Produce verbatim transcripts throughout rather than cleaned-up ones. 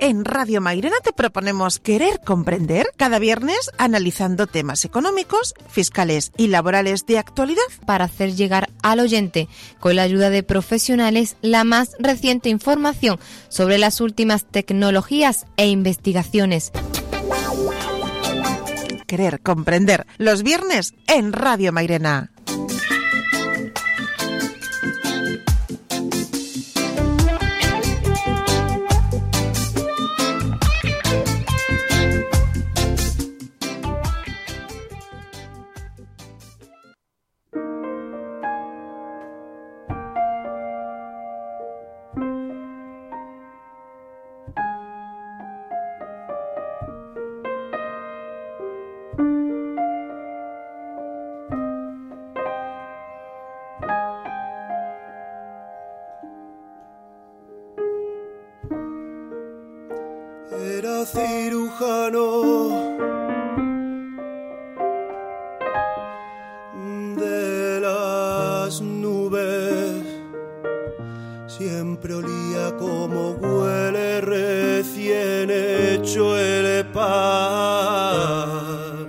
en Radio Mairena te proponemos querer comprender cada viernes analizando temas económicos, fiscales y laborales de actualidad para hacer llegar al oyente, con la ayuda de profesionales, la más reciente información sobre las últimas tecnologías e investigaciones. Querer comprender los viernes en Radio Mairena. Era cirujano de las nubes, siempre olía como huele recién hecho el pan.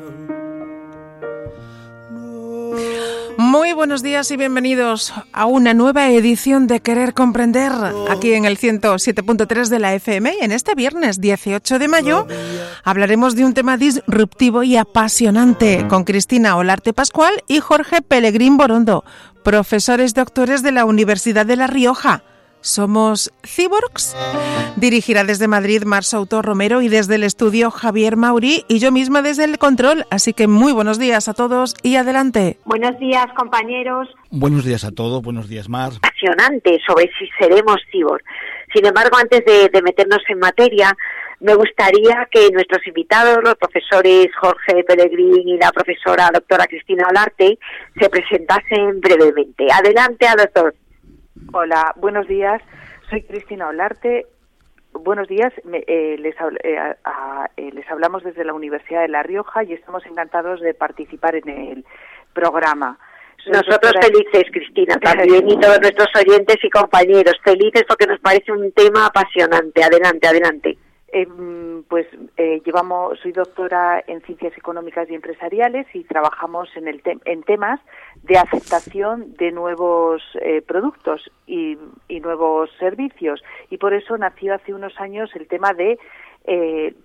Muy buenos días y bienvenidos a una nueva edición de Querer Comprender, aquí en el ciento siete punto tres de la F M. En este viernes dieciocho de mayo hablaremos de un tema disruptivo y apasionante con Cristina Olarte Pascual y Jorge Pelegrín Borondo, profesores doctores de la Universidad de La Rioja. ¿Somos cyborgs? Dirigirá desde Madrid Mar Souto Romero y desde el estudio Javier Maurí y yo misma desde el control. Así que muy buenos días a todos y adelante. Buenos días, compañeros. Buenos días a todos, buenos días, Mar. Apasionante sobre si seremos cyborgs. Sin embargo, antes de, de meternos en materia, me gustaría que nuestros invitados, los profesores Jorge Pelegrín y la profesora doctora Cristina Olarte, se presentasen brevemente. Adelante, a los dos. Hola, buenos días. Soy Cristina Olarte. Buenos días. Me, eh, les, eh, a, a, eh, les hablamos desde la Universidad de La Rioja y estamos encantados de participar en el programa. Soy Nosotros doctora... felices, Cristina, también, y todos nuestros oyentes y compañeros felices porque nos parece un tema apasionante. Adelante, adelante. Eh, pues eh, llevamos, soy doctora en Ciencias Económicas y Empresariales y trabajamos en, el te- en temas de aceptación de nuevos eh, productos y, y nuevos servicios, y por eso nació hace unos años el tema de eh,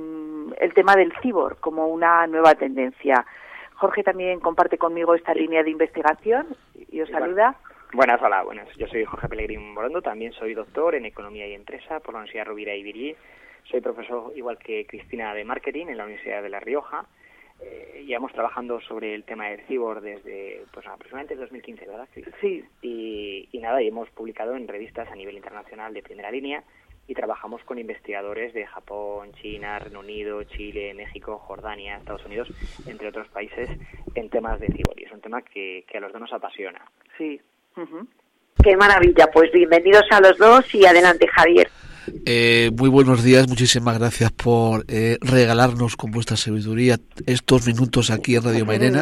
el tema del cyborg como una nueva tendencia. Jorge también comparte conmigo esta línea de investigación y os saluda. Buenas, hola, buenas. Yo soy Jorge Pelegrín Borondo, también soy doctor en Economía y Empresa por la Universidad Rovira i Virgili. Soy profesor, igual que Cristina, de Marketing en la Universidad de La Rioja. Eh, llevamos trabajando sobre el tema del cyborg desde pues aproximadamente dos mil quince, ¿verdad, Cris? Sí. Y, y nada, y hemos publicado en revistas a nivel internacional de primera línea y trabajamos con investigadores de Japón, China, Reino Unido, Chile, México, Jordania, Estados Unidos, entre otros países, en temas de cyborg. Y es un tema que, que a los dos nos apasiona. Sí. Uh-huh. Qué maravilla. Pues bienvenidos a los dos y adelante, Javier. Eh, muy buenos días, muchísimas gracias por eh, regalarnos con vuestra sabiduría estos minutos aquí en Radio Mairena.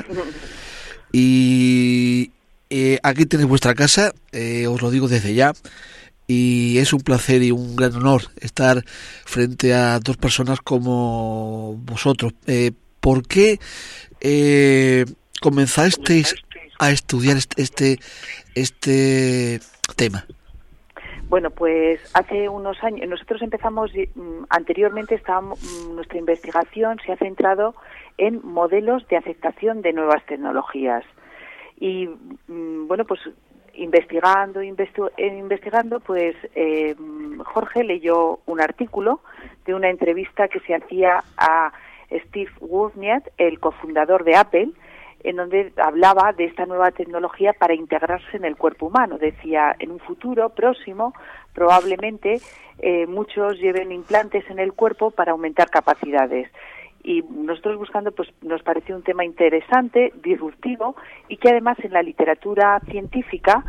Y eh, aquí tenéis vuestra casa, eh, os lo digo desde ya, y es un placer y un gran honor estar frente a dos personas como vosotros. Eh, ¿Por qué eh, comenzasteis a estudiar este, este, este tema? Bueno, pues hace unos años, nosotros empezamos, anteriormente estábamos, nuestra investigación se ha centrado en modelos de aceptación de nuevas tecnologías. Y bueno, pues investigando, investi- investigando, pues eh, Jorge leyó un artículo de una entrevista que se hacía a Steve Wozniak, el cofundador de Apple, en donde hablaba de esta nueva tecnología para integrarse en el cuerpo humano. Decía, en un futuro próximo, probablemente eh, muchos lleven implantes en el cuerpo para aumentar capacidades. Y nosotros buscando, pues nos pareció un tema interesante, disruptivo, y que además en la literatura científica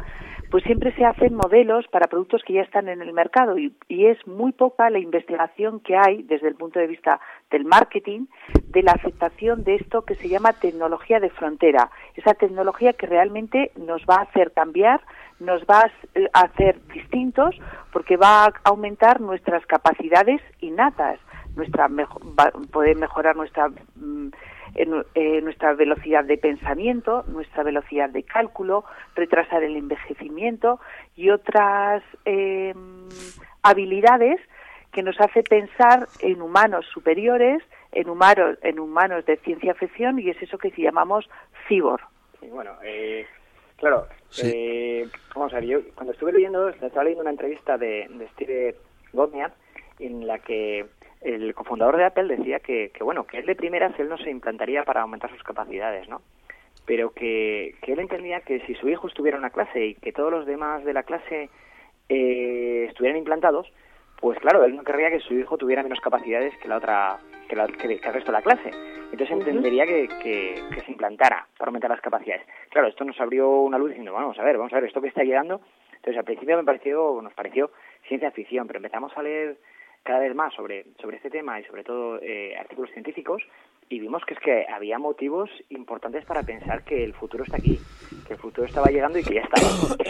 pues siempre se hacen modelos para productos que ya están en el mercado y, y es muy poca la investigación que hay desde el punto de vista del marketing de la aceptación de esto que se llama tecnología de frontera, esa tecnología que realmente nos va a hacer cambiar, nos va a hacer distintos porque va a aumentar nuestras capacidades innatas, nuestra mejor, va, poder mejorar nuestra en, eh, nuestra velocidad de pensamiento, nuestra velocidad de cálculo, retrasar el envejecimiento y otras eh, habilidades que nos hace pensar en humanos superiores, en humanos, en humanos de ciencia ficción, y es eso que llamamos cyborg. Sí, bueno, eh, claro, sí. eh, vamos a ver, yo cuando estuve leyendo, estaba leyendo una entrevista de, de Steve Wozniak en la que el cofundador de Apple decía que, que, bueno, que él de primeras él no se implantaría para aumentar sus capacidades, ¿no? Pero que, que él entendía que si su hijo estuviera en una clase y que todos los demás de la clase eh, estuvieran implantados, pues claro, él no querría que su hijo tuviera menos capacidades que la otra, que, la, que, que el resto de la clase. Entonces uh-huh. entendería que, que, que se implantara para aumentar las capacidades. Claro, esto nos abrió una luz diciendo, bueno, vamos a ver, vamos a ver, esto que está llegando. Entonces al principio me pareció, nos pareció ciencia ficción, pero empezamos a leer cada vez más sobre, sobre este tema y sobre todo eh, artículos científicos y vimos que es que había motivos importantes para pensar que el futuro está aquí, que el futuro estaba llegando y que ya está.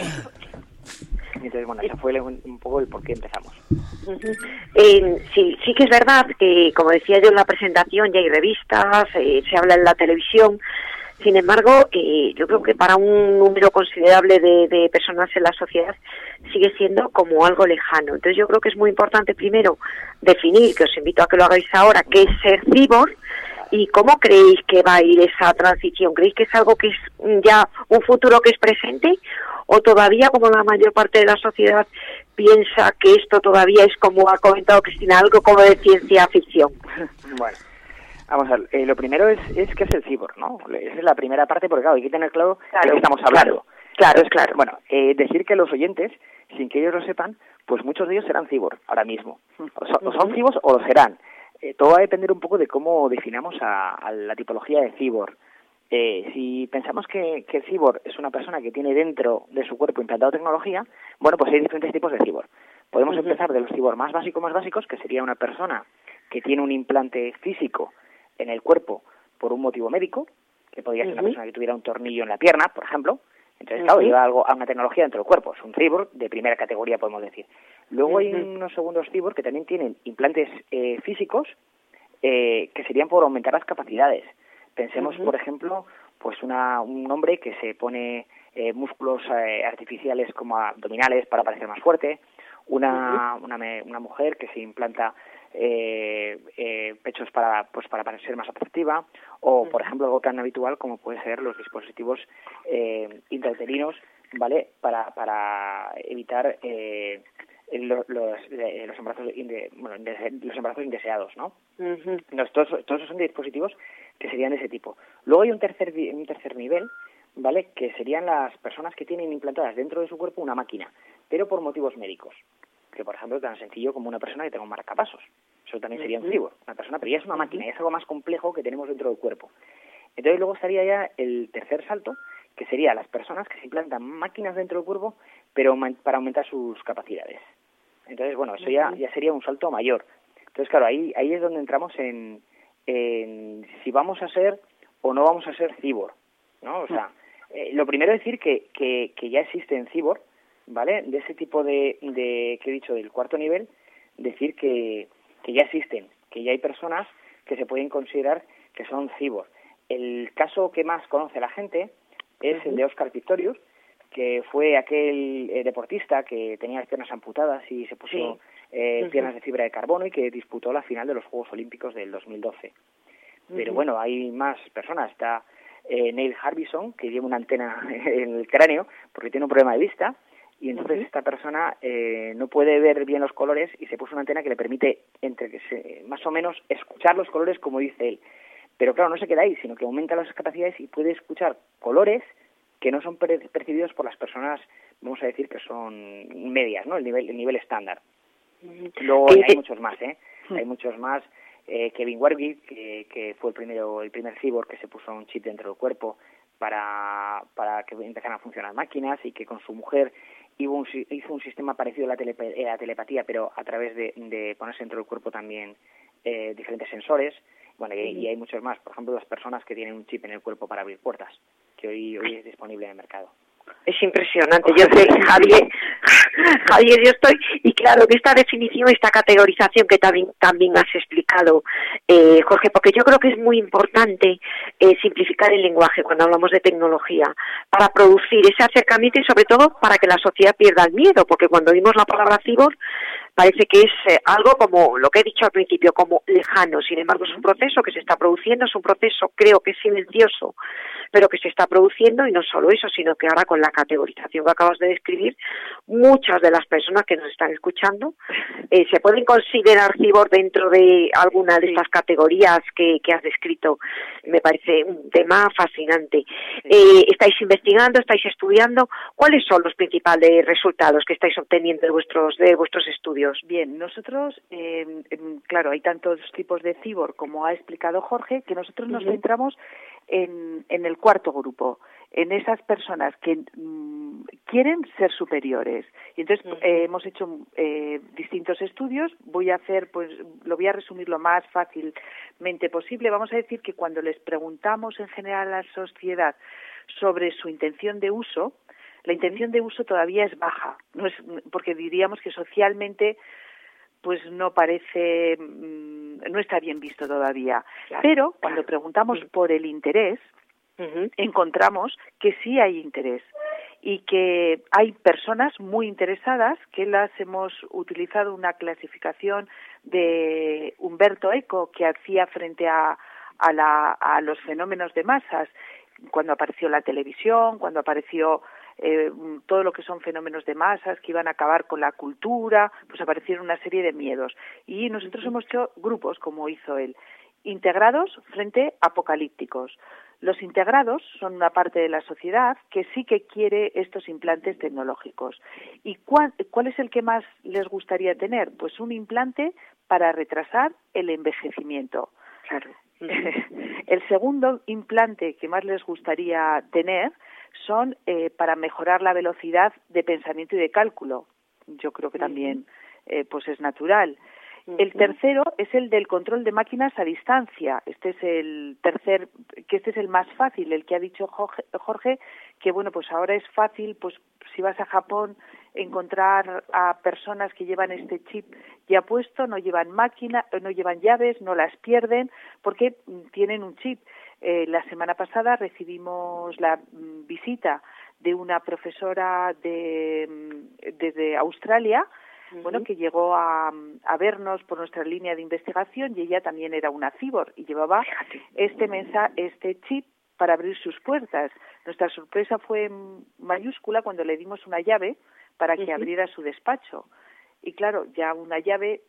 Entonces, bueno, ese fue un, un poco el por qué empezamos. Uh-huh. Eh, sí, sí que es verdad que, como decía yo en la presentación, ya hay revistas, eh, se habla en la televisión. Sin embargo, eh, yo creo que para un número considerable de, de personas en la sociedad sigue siendo como algo lejano. Entonces yo creo que es muy importante primero definir, que os invito a que lo hagáis ahora, qué es ser cyborg y cómo creéis que va a ir esa transición. ¿Creéis que es algo que es ya un futuro que es presente o todavía, como la mayor parte de la sociedad piensa que esto todavía es, como ha comentado Cristina, algo como de ciencia ficción? Bueno. Vamos a ver, eh, lo primero es, es que es el cyborg, ¿no? Esa es la primera parte, porque claro, hay que tener claro, claro de qué estamos hablando. Claro, es claro. Bueno, eh, decir que los oyentes, sin que ellos lo sepan, pues muchos de ellos serán cyborg ahora mismo. O son, uh-huh. o son cyborgs o lo serán. Eh, todo va a depender un poco de cómo definamos a, a la tipología de cyborg. Eh, si pensamos que, que el cyborg es una persona que tiene dentro de su cuerpo implantado tecnología, bueno, pues hay diferentes tipos de cyborg. Podemos uh-huh. empezar de los cyborg más básicos, más básicos, que sería una persona que tiene un implante físico en el cuerpo por un motivo médico, que podría ser uh-huh. una persona que tuviera un tornillo en la pierna, por ejemplo. Entonces, claro, uh-huh. lleva algo a una tecnología dentro del cuerpo. Es un cyborg de primera categoría, podemos decir. Luego uh-huh. hay unos segundos cyborg que también tienen implantes eh, físicos eh, que serían por aumentar las capacidades. Pensemos, uh-huh. por ejemplo, pues una, un hombre que se pone eh, músculos eh, artificiales como abdominales para parecer más fuerte, una, uh-huh. una, una mujer que se implanta Eh, eh, pechos para pues para parecer más atractiva o por ejemplo algo tan habitual como puede ser los dispositivos eh, intrauterinos, vale, para para evitar eh, los los, los embarazos inde, bueno, los embarazos indeseados, ¿no? Uh-huh. Entonces, todos, todos esos son dispositivos que serían de ese tipo. Luego hay un tercer un tercer nivel, vale, que serían las personas que tienen implantadas dentro de su cuerpo una máquina, pero por motivos médicos. Que, por ejemplo, tan sencillo como una persona que tenga un marcapasos. Eso también sería un cyborg, una persona, pero ya es una máquina, ya es algo más complejo que tenemos dentro del cuerpo. Entonces luego estaría ya el tercer salto, que sería las personas que se implantan máquinas dentro del cuerpo, pero para aumentar sus capacidades. Entonces, bueno, eso ya, ya sería un salto mayor. Entonces, claro, ahí ahí es donde entramos en, en si vamos a ser o no vamos a ser cyborg, ¿no? O sea, eh, lo primero es decir que, que, que ya existen cyborg, ¿vale? De ese tipo de, de que he dicho del cuarto nivel, decir que, que ya existen, que ya hay personas que se pueden considerar que son cyborg. El caso que más conoce la gente es uh-huh. el de Oscar Pistorius, que fue aquel eh, deportista que tenía las piernas amputadas y se puso sí. eh, uh-huh. piernas de fibra de carbono y que disputó la final de los Juegos Olímpicos del dos mil doce. Uh-huh. Pero bueno, hay más personas. Está eh, Neil Harbison, que lleva una antena en el cráneo porque tiene un problema de vista. Y entonces uh-huh. esta persona eh, no puede ver bien los colores y se puso una antena que le permite entre que se, más o menos escuchar los colores como dice él. Pero claro, no se queda ahí, sino que aumenta las capacidades y puede escuchar colores que no son percibidos por las personas, vamos a decir, que son medias, ¿no? El nivel, el nivel estándar. Uh-huh. Luego hay, hay muchos más, ¿eh? Uh-huh. Hay muchos más. Eh, Kevin Warwick, que, que fue el primero, el primer cyborg que se puso un chip dentro del cuerpo para, para que empezaran a funcionar máquinas, y que con su mujer hizo un, hizo un sistema parecido a la, telepe, a la telepatía, pero a través de, de ponerse dentro del cuerpo también eh, diferentes sensores. Bueno, y, y hay muchos más. Por ejemplo, las personas que tienen un chip en el cuerpo para abrir puertas, que hoy, hoy es disponible en el mercado. Es impresionante. Yo sé, Javier, Javier, yo estoy, y claro, que esta definición, esta categorización que también también has explicado, eh, Jorge, porque yo creo que es muy importante eh, simplificar el lenguaje cuando hablamos de tecnología, para producir ese acercamiento y sobre todo para que la sociedad pierda el miedo, porque cuando oímos la palabra cyborg parece que es eh, algo como lo que he dicho al principio, como lejano. Sin embargo, es un proceso que se está produciendo, es un proceso, creo que silencioso, pero que se está produciendo, y no solo eso, sino que ahora con la categorización que acabas de describir, muchas de las personas que nos están escuchando eh, se pueden considerar cyborg dentro de alguna de estas categorías que, que has descrito. Me parece un tema fascinante. Eh, ¿Estáis investigando, estáis estudiando? ¿Cuáles son los principales resultados que estáis obteniendo de vuestros, de vuestros estudios? Bien, nosotros, eh, claro, hay tantos tipos de cyborg como ha explicado Jorge, que nosotros nos uh-huh. centramos en, en el cuarto grupo, en esas personas que mmm, quieren ser superiores. Y entonces uh-huh. eh, hemos hecho eh, distintos estudios. Voy a hacer, pues, lo voy a resumir lo más fácilmente posible. Vamos a decir que cuando les preguntamos en general a la sociedad sobre su intención de uso, la intención de uso todavía es baja, no es, porque diríamos que socialmente pues no parece, no está bien visto todavía. Claro, pero cuando claro. preguntamos uh-huh. por el interés, uh-huh. encontramos que sí hay interés, y que hay personas muy interesadas, que las hemos utilizado una clasificación de Umberto Eco que hacía frente a, a, la, a los fenómenos de masas, cuando apareció la televisión, cuando apareció Eh, todo lo que son fenómenos de masas que iban a acabar con la cultura, pues aparecieron una serie de miedos. Y nosotros hemos hecho grupos, como hizo él, integrados frente apocalípticos. Los integrados son una parte de la sociedad que sí que quiere estos implantes tecnológicos. ¿Y cuál, cuál es el que más les gustaría tener? Pues un implante para retrasar el envejecimiento. Claro. El segundo implante que más les gustaría tener son eh, para mejorar la velocidad de pensamiento y de cálculo. Yo creo que también eh, pues es natural. El tercero es el del control de máquinas a distancia. Este es el tercer, que este es el más fácil, el que ha dicho Jorge, que bueno, pues ahora es fácil, pues si vas a Japón, encontrar a personas que llevan este chip ya puesto, no llevan máquina, no llevan llaves, no las pierden, porque tienen un chip. Eh, la semana pasada recibimos la mm, visita de una profesora de desde Australia, uh-huh. bueno, que llegó a, a vernos por nuestra línea de investigación, y ella también era una cyborg y llevaba Fíjate. este mensa, este chip para abrir sus puertas. Nuestra sorpresa fue mayúscula cuando le dimos una llave para que uh-huh. abriera su despacho. Y claro, ya una llave,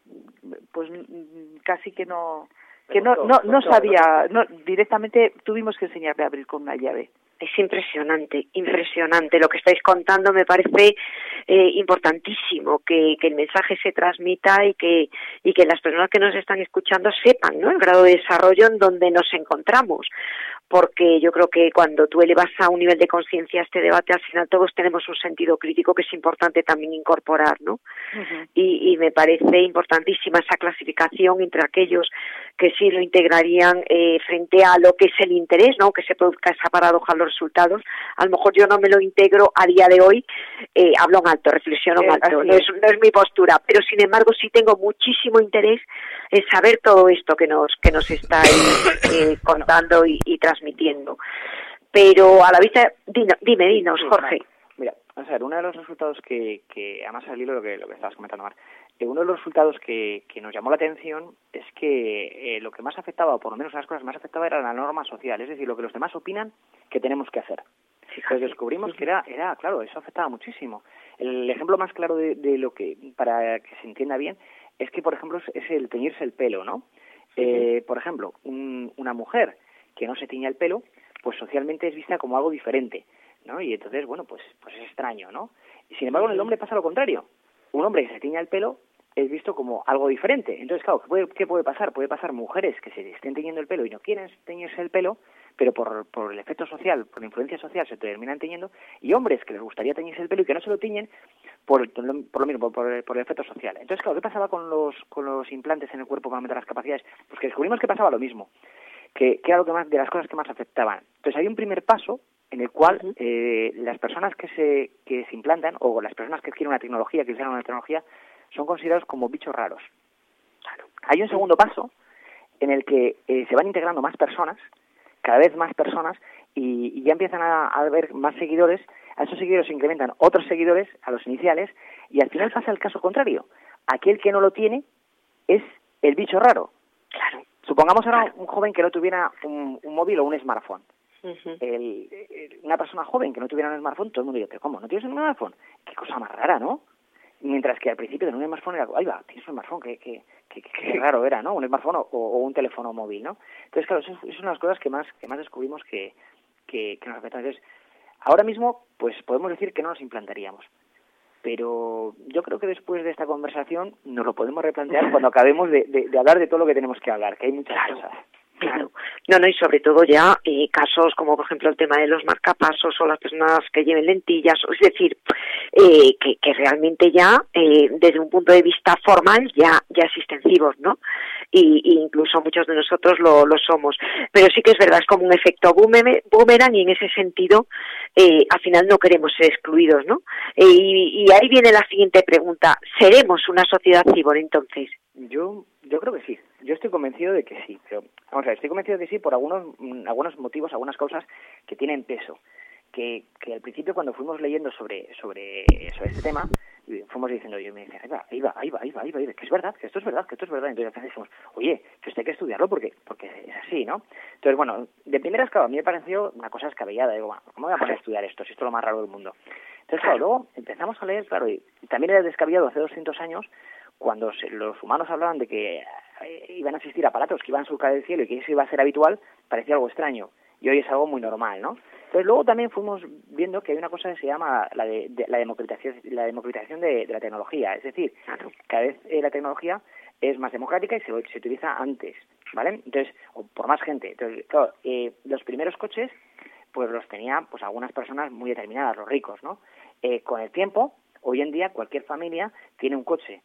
pues casi que no... que no no no sabía, no, directamente tuvimos que enseñarle a abrir con una llave. Es impresionante, impresionante. Lo que estáis contando me parece eh, importantísimo, que, que el mensaje se transmita y que y que las personas que nos están escuchando sepan, ¿no?, el grado de desarrollo en donde nos encontramos. Porque yo creo que cuando tú elevas a un nivel de conciencia este debate, al final todos tenemos un sentido crítico que es importante también incorporar, ¿no? Uh-huh. Y, y me parece importantísima esa clasificación entre aquellos que sí lo integrarían eh, frente a lo que es el interés, ¿no?, que se produzca esa paradoja en los resultados. A lo mejor yo no me lo integro a día de hoy, eh, hablo en alto, reflexiono en alto, no es, no es mi postura, pero sin embargo sí tengo muchísimo interés en saber todo esto que nos que nos estáis eh, contando y, y transmitiendo. Pero a la vista, dime, dime dinos, Jorge. Mira, o sea, uno de los resultados que, que además al hilo de lo que, lo que estabas comentando, Mar, eh, uno de los resultados que, que nos llamó la atención es que eh, lo que más afectaba, o por lo menos las cosas más afectaba, era la norma social, es decir, lo que los demás opinan que tenemos que hacer. Entonces descubrimos que era, era, claro, eso afectaba muchísimo. El ejemplo más claro de, de lo que, para que se entienda bien, es que, por ejemplo, es el teñirse el pelo, ¿no? Sí. Eh, por ejemplo, un, una mujer que no se tiña el pelo, pues socialmente es vista como algo diferente, ¿no? Y entonces, bueno, pues pues es extraño, ¿no? Y sin embargo, en el hombre pasa lo contrario. Un hombre que se tiña el pelo es visto como algo diferente. Entonces, claro, ¿qué puede, qué puede pasar? Puede pasar mujeres que se estén teñiendo el pelo y no quieren teñirse el pelo, pero por, por el efecto social, por la influencia social, se terminan teñiendo, y hombres que les gustaría teñirse el pelo y que no se lo tiñen por, por lo mismo, por, por, por el efecto social. Entonces, claro, ¿qué pasaba con los, con los implantes en el cuerpo para aumentar las capacidades? Pues que descubrimos que pasaba lo mismo, que, que era lo que más, de las cosas que más afectaban. Entonces, hay un primer paso en el cual uh-huh. eh, las personas que se, que se implantan, o las personas que adquieren una tecnología, que usan una tecnología, son considerados como bichos raros. Claro. Hay un segundo paso en el que eh, se van integrando más personas, cada vez más personas, y, y ya empiezan a, a haber más seguidores. A esos seguidores se incrementan otros seguidores, a los iniciales, y al final pasa el caso contrario. Aquel que no lo tiene es el bicho raro. Claro. Supongamos ahora claro. un joven que no tuviera un, un móvil o un smartphone. Uh-huh. el, el, una persona joven que no tuviera un smartphone, todo el mundo dice, ¿pero cómo? ¿No tienes un smartphone? Qué cosa más rara, ¿no? Mientras que al principio de un smartphone era, ahí va, tienes un smartphone, qué, qué, qué, qué raro era, ¿no? Un smartphone o, o un teléfono móvil, ¿no? Entonces, claro, eso, eso es una de las cosas que más, que más descubrimos que, que, que nos afectan. Entonces, ahora mismo, pues podemos decir que no nos implantaríamos. Pero yo creo que después de esta conversación nos lo podemos replantear cuando acabemos de, de, de hablar de todo lo que tenemos que hablar, que hay muchas claro. cosas. Claro, no, no, y sobre todo ya eh, casos como por ejemplo el tema de los marcapasos o las personas que lleven lentillas, es decir, eh, que, que realmente ya eh, desde un punto de vista formal ya ya existen cibos, ¿no? Y, y incluso muchos de nosotros lo, lo somos, pero sí que es verdad, es como un efecto boomerang y en ese sentido eh, al final no queremos ser excluidos, ¿no? Eh, y, y ahí viene la siguiente pregunta, ¿seremos una sociedad cibor entonces? Yo yo creo que sí, yo estoy convencido de que sí, pero vamos a ver, estoy convencido de que sí por algunos algunos motivos, algunas causas que tienen peso, que, que al principio cuando fuimos leyendo sobre sobre, sobre este tema, fuimos diciendo, yo me decía, ahí va, ahí va, ahí va, ahí va, ahí va, ahí va, que es verdad, que esto es verdad, que esto es verdad, entonces al final dijimos, oye, que esto hay que estudiarlo porque porque es así, ¿no? Entonces, bueno, de primeras, claro, a mí me pareció una cosa descabellada, digo, bueno, ¿cómo voy a poner a estudiar esto si esto es lo más raro del mundo? Entonces, claro, luego empezamos a leer, claro, y también era descabellado hace doscientos años, cuando se, los humanos hablaban de que eh, iban a existir aparatos que iban a surcar el cielo y que eso iba a ser habitual, parecía algo extraño. Y hoy es algo muy normal, ¿no? Entonces luego también fuimos viendo que hay una cosa que se llama la de, de la democratización, la democratización de, de la tecnología. Es decir, cada vez eh, la tecnología es más democrática y se, se utiliza antes, ¿vale? Entonces, o por más gente. Entonces, claro, eh, los primeros coches, pues los tenían pues algunas personas muy determinadas, los ricos, ¿no? Eh, con el tiempo, hoy en día cualquier familia tiene un coche.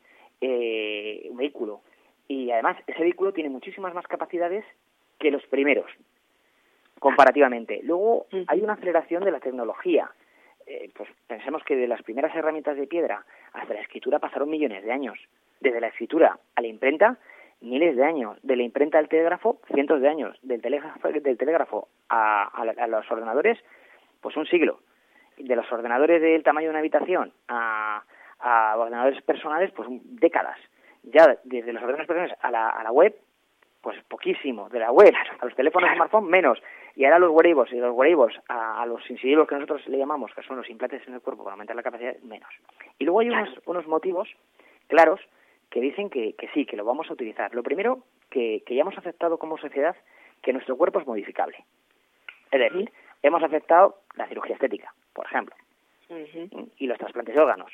Eh, un vehículo, y además ese vehículo tiene muchísimas más capacidades que los primeros comparativamente. Luego uh-huh. hay una aceleración de la tecnología, eh, pues pensemos que de las primeras herramientas de piedra hasta la escritura pasaron millones de años, desde la escritura a la imprenta miles de años, de la imprenta al telégrafo cientos de años, del telégrafo, del telégrafo a, a, a los ordenadores pues un siglo, de los ordenadores del tamaño de una habitación a a ordenadores personales, pues décadas. Ya desde los ordenadores personales a la, a la web, pues poquísimo. De la web a los teléfonos de smartphone, menos. Y ahora los wearables, y los wearables a, a los sensitivos que nosotros le llamamos, que son los implantes en el cuerpo para aumentar la capacidad, menos. Y luego hay unos, unos motivos claros que dicen que, que sí, que lo vamos a utilizar. Lo primero, que, que ya hemos aceptado como sociedad que nuestro cuerpo es modificable. Es decir, uh-huh. hemos aceptado la cirugía estética, por ejemplo, uh-huh. y los trasplantes de órganos.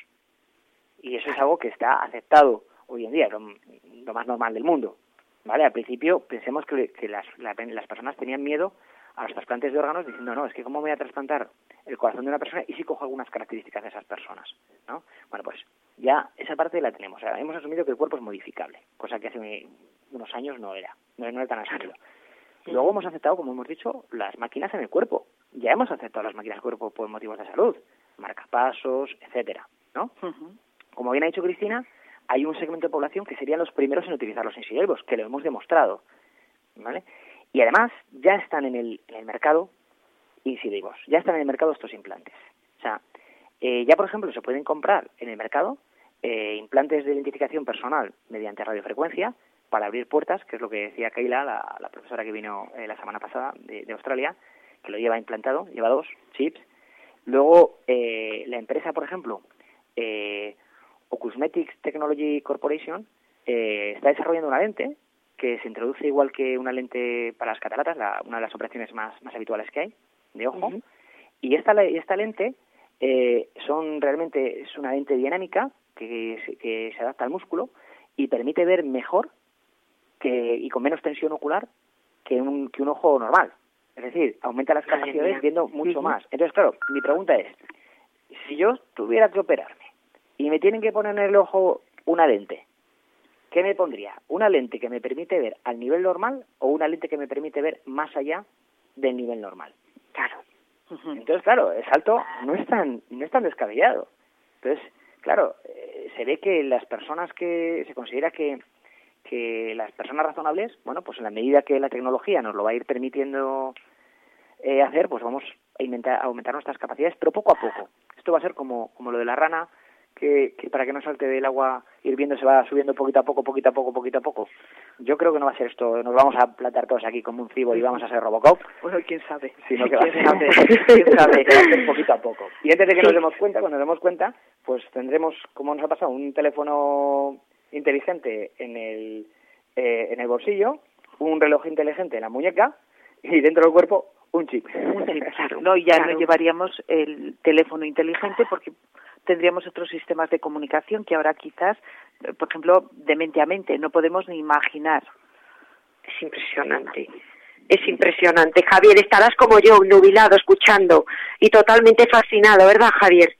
Y eso es algo que está aceptado hoy en día, lo, lo más normal del mundo, ¿vale? Al principio pensemos que, que las, la, las personas tenían miedo a los trasplantes de órganos diciendo, no, es que ¿cómo voy a trasplantar el corazón de una persona y si cojo algunas características de esas personas, ¿no? Bueno, pues ya esa parte la tenemos. O sea, hemos asumido que el cuerpo es modificable, cosa que hace unos años no era, no, no era tan asumido. Luego hemos aceptado, como hemos dicho, las máquinas en el cuerpo. Ya hemos aceptado las máquinas en el cuerpo por motivos de salud, marcapasos, etcétera, ¿no? Uh-huh. Como bien ha dicho Cristina, hay un segmento de población que serían los primeros en utilizar los insidivos, que lo hemos demostrado, ¿vale? Y además ya están en el, en el mercado insidivos, ya están en el mercado estos implantes. O sea, eh, ya por ejemplo se pueden comprar en el mercado eh, implantes de identificación personal mediante radiofrecuencia para abrir puertas, que es lo que decía Keila, la, la profesora que vino eh, la semana pasada de, de Australia, que lo lleva implantado, lleva dos chips. Luego eh, la empresa, por ejemplo, eh, Ocusmetics Technology Corporation eh, está desarrollando una lente que se introduce igual que una lente para las cataratas, la, una de las operaciones más, más habituales que hay, de ojo. Uh-huh. Y esta, esta lente eh, son realmente es una lente dinámica que, que se adapta al músculo y permite ver mejor que, y con menos tensión ocular que un, que un ojo normal. Es Es decir, aumenta las capacidades viendo mucho uh-huh. más. Entonces, claro, mi pregunta es, si yo tuviera que operarme y me tienen que poner en el ojo una lente, ¿qué me pondría? ¿Una lente que me permite ver al nivel normal o una lente que me permite ver más allá del nivel normal? Claro. Uh-huh. Entonces, claro, el salto no es tan, no es tan descabellado. Entonces, claro, eh, se ve que las personas que se considera que que las personas razonables, bueno, pues en la medida que la tecnología nos lo va a ir permitiendo eh, hacer, pues vamos a, inventar, a aumentar nuestras capacidades, pero poco a poco. Esto va a ser como, como lo de la rana, que, que para que no salte del agua hirviendo se va subiendo poquito a poco, poquito a poco, poquito a poco. Yo creo que no va a ser esto, nos vamos a plantar todos aquí como un cibor y vamos a ser Robocop. Bueno, quién sabe. Sino que va a ser, ¿quién sabe? Que va a ser poquito a poco. Y antes de que sí. nos demos cuenta, cuando nos demos cuenta, pues tendremos, como nos ha pasado, un teléfono inteligente en el eh, en el bolsillo, un reloj inteligente en la muñeca y dentro del cuerpo un chip. Un chip, claro. No, y ya claro. no llevaríamos el teléfono inteligente porque tendríamos otros sistemas de comunicación que ahora quizás, por ejemplo, de mente a mente, no podemos ni imaginar. Es impresionante. Es impresionante. Javier, estarás como yo, nubilado, escuchando y totalmente fascinado, ¿verdad, Javier?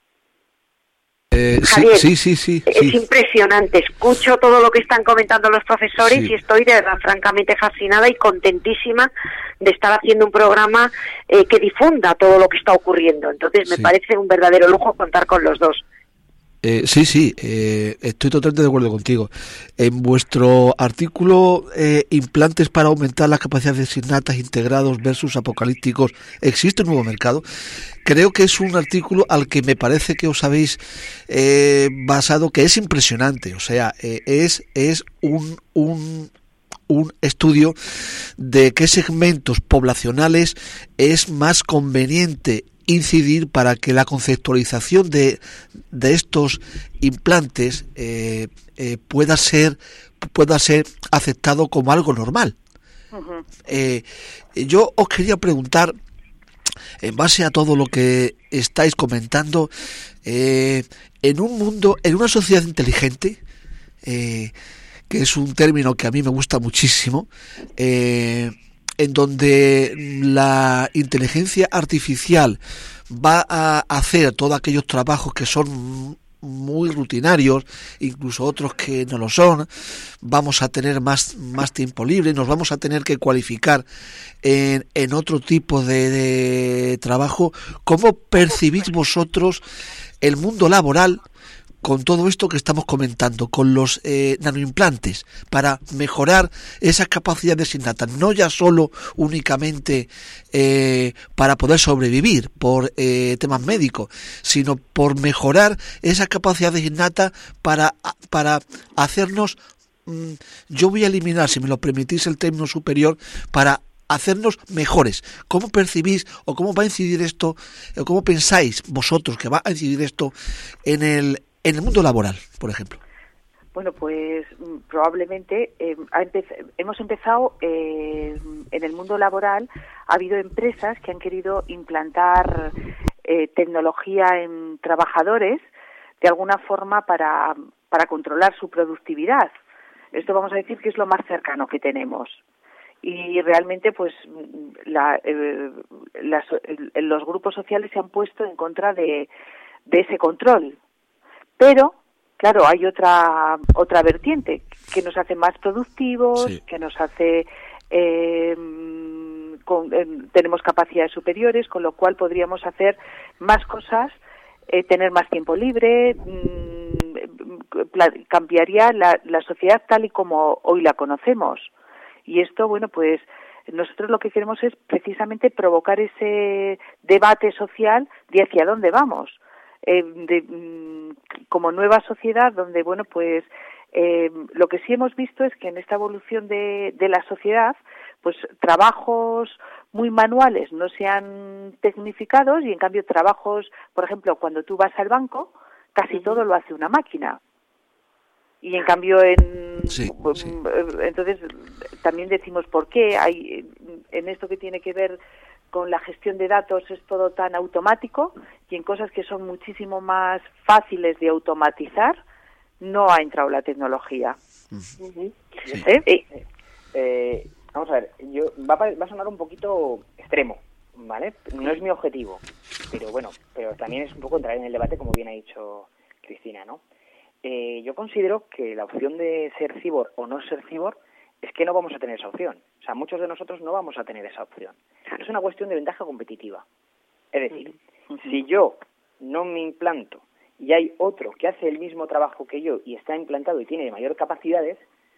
Eh, Javier, sí, sí, sí, sí. Es sí. impresionante. Escucho todo lo que están comentando los profesores sí. y estoy de verdad francamente fascinada y contentísima de estar haciendo un programa eh, que difunda todo lo que está ocurriendo. Entonces me sí. parece un verdadero lujo contar con los dos. Eh, sí, sí, eh, estoy totalmente de acuerdo contigo. En vuestro artículo, eh, implantes para aumentar las capacidades innatas integrados versus apocalípticos, ¿existe un nuevo mercado? Creo que es un artículo al que me parece que os habéis eh, basado, que es impresionante. O sea, eh, es es un un un estudio de qué segmentos poblacionales es más conveniente incidir para que la conceptualización de, de estos implantes eh, eh, pueda ser pueda ser aceptado como algo normal. Uh-huh. Eh, yo os quería preguntar, en base a todo lo que estáis comentando, eh, en un mundo, en una sociedad inteligente, eh, que es un término que a mí me gusta muchísimo, eh, en donde la inteligencia artificial va a hacer todos aquellos trabajos que son muy rutinarios, incluso otros que no lo son, vamos a tener más, más tiempo libre, nos vamos a tener que cualificar en, en otro tipo de, de trabajo. ¿Cómo percibís vosotros el mundo laboral con todo esto que estamos comentando, con los eh, nanoimplantes, para mejorar esas capacidades innatas, no ya solo únicamente eh, para poder sobrevivir por eh, temas médicos, sino por mejorar esas capacidades innatas para, para hacernos, mmm, yo voy a eliminar, si me lo permitís, el término superior, para hacernos mejores? ¿Cómo percibís o cómo va a incidir esto, o cómo pensáis vosotros que va a incidir esto en el en el mundo laboral, por ejemplo? Bueno, pues probablemente eh, ha empez- hemos empezado eh, en el mundo laboral. Ha habido empresas que han querido implantar eh, tecnología en trabajadores de alguna forma para, para controlar su productividad. Esto vamos a decir que es lo más cercano que tenemos. Y realmente, pues, la, eh, las, eh, los grupos sociales se han puesto en contra de, de ese control. Pero, claro, hay otra otra vertiente que nos hace más productivos, sí. que nos hace eh, con, eh, tenemos capacidades superiores, con lo cual podríamos hacer más cosas, eh, tener más tiempo libre, mmm, cambiaría la, la sociedad tal y como hoy la conocemos. Y esto, bueno, pues nosotros lo que queremos es precisamente provocar ese debate social de hacia dónde vamos. Eh, de, como nueva sociedad donde, bueno, pues eh, lo que sí hemos visto es que en esta evolución de, de la sociedad, pues trabajos muy manuales no se han tecnificados y en cambio trabajos, por ejemplo, cuando tú vas al banco, casi todo lo hace una máquina. Y en cambio en sí, sí. entonces también decimos por qué hay en esto que tiene que ver con la gestión de datos es todo tan automático y en cosas que son muchísimo más fáciles de automatizar no ha entrado la tecnología. Sí. ¿Eh? Eh, eh, Vamos a ver, yo va a, va a sonar un poquito extremo, ¿vale? No es mi objetivo, pero bueno, pero también es un poco entrar en el debate, como bien ha dicho Cristina, ¿no? Eh, yo considero que la opción de ser cibor o no ser cibor es que no vamos a tener esa opción. O sea, muchos de nosotros no vamos a tener esa opción. Es una cuestión de ventaja competitiva. Es decir, uh-huh. si yo no me implanto y hay otro que hace el mismo trabajo que yo y está implantado y tiene mayor capacidades,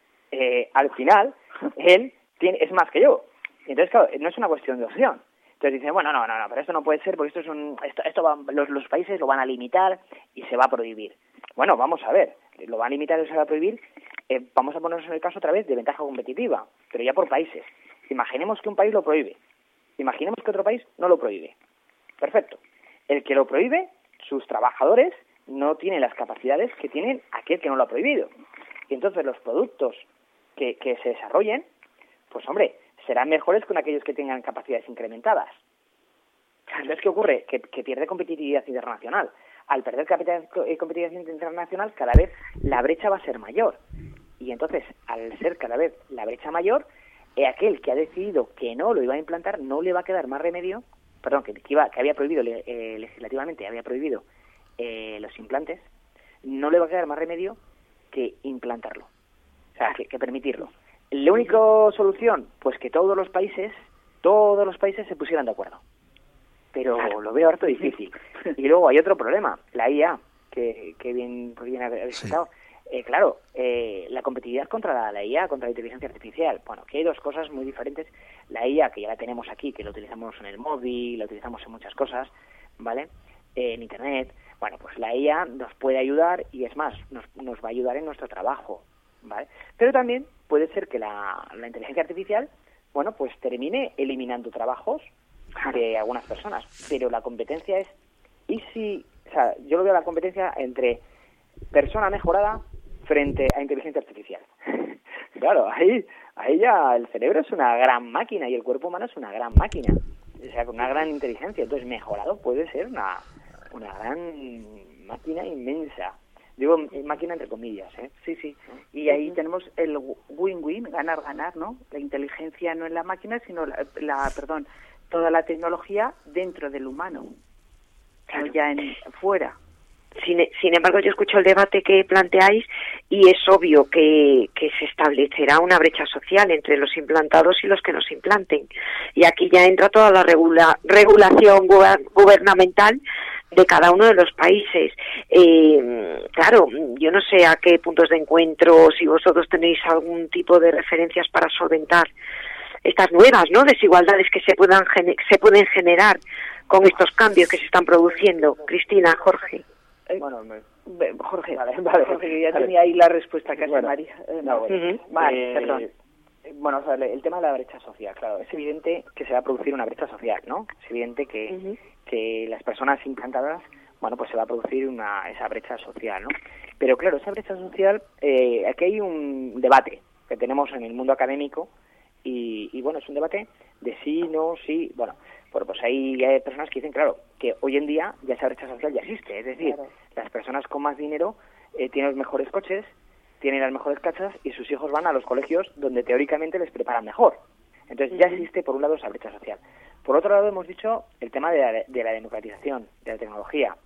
eh, al final él tiene, es más que yo. Entonces, claro, no es una cuestión de opción. Entonces dicen, bueno, no, no, no, pero esto no puede ser porque esto es un, esto, esto va, los, los países lo van a limitar y se va a prohibir. Bueno, vamos a ver, lo van a limitar y se va a prohibir, eh, vamos a ponernos en el caso otra vez de ventaja competitiva, pero ya por países. Imaginemos que un país lo prohíbe, imaginemos que otro país no lo prohíbe. Perfecto. El que lo prohíbe, sus trabajadores no tienen las capacidades que tienen aquel que no lo ha prohibido. Y entonces los productos que, que se desarrollen, pues hombre, serán mejores que aquellos que tengan capacidades incrementadas. Entonces, ¿qué ocurre? Que, que pierde competitividad internacional. Al perder competitividad internacional, cada vez la brecha va a ser mayor. Y entonces, al ser cada vez la brecha mayor, eh, aquel que ha decidido que no lo iba a implantar, no le va a quedar más remedio, perdón, que, que, iba, que había prohibido eh, legislativamente, había prohibido eh, los implantes, no le va a quedar más remedio que implantarlo. O sea, que, que permitirlo. La única solución, pues que todos los países, todos los países se pusieran de acuerdo. Pero claro, lo veo harto difícil. Y luego hay otro problema, la I A, que, que bien, bien habéis citado. Sí. Eh, claro, eh, la competitividad contra la, la I A, contra la inteligencia artificial. Bueno, que hay dos cosas muy diferentes. La I A, que ya la tenemos aquí, que la utilizamos en el móvil, la utilizamos en muchas cosas, ¿vale? Eh, en Internet. Bueno, pues la I A nos puede ayudar y es más, nos, nos va a ayudar en nuestro trabajo, ¿vale? Pero también puede ser que la, la inteligencia artificial, bueno, pues termine eliminando trabajos de algunas personas, pero la competencia es, y si, o sea, yo lo veo la competencia entre persona mejorada frente a inteligencia artificial. Claro, ahí, ahí ya el cerebro es una gran máquina y el cuerpo humano es una gran máquina, o sea, con una gran inteligencia, entonces mejorado puede ser una, una gran máquina inmensa. Digo máquina entre comillas, ¿eh? Sí, sí. Y ahí tenemos el win-win, ganar-ganar, ¿no? La inteligencia no en la máquina, sino la, la perdón, toda la tecnología dentro del humano, claro, no ya en fuera. Sin, sin embargo, yo escucho el debate que planteáis y es obvio que, que se establecerá una brecha social entre los implantados y los que no se implanten. Y aquí ya entra toda la regula, regulación gubernamental de cada uno de los países. Eh, claro, yo no sé a qué puntos de encuentro, si vosotros tenéis algún tipo de referencias para solventar estas nuevas, ¿no?, desigualdades que se puedan se pueden generar con estos cambios que se están produciendo. Cristina, Jorge. Eh, bueno, me, Jorge, vale, vale, Jorge, ya vale. Tenía ahí la respuesta casi, bueno, María. Eh, no, bueno, uh-huh. Vale, eh, perdón. Bueno, o sea, el tema de la brecha social, claro, es evidente que se va a producir una brecha social, ¿no? Es evidente que, uh-huh. que las personas implantadas, bueno, pues se va a producir una esa brecha social, ¿no? Pero claro, esa brecha social, eh, aquí hay un debate que tenemos en el mundo académico y, y bueno, es un debate de sí, no, sí, bueno, bueno, pues hay, hay personas que dicen, claro, que hoy en día ya esa brecha social ya existe, es decir, claro, las personas con más dinero eh, tienen los mejores coches, tienen las mejores casas y sus hijos van a los colegios donde teóricamente les preparan mejor. Entonces ya existe por un lado esa brecha social. Por otro lado hemos dicho el tema de la, de la democratización de la tecnología.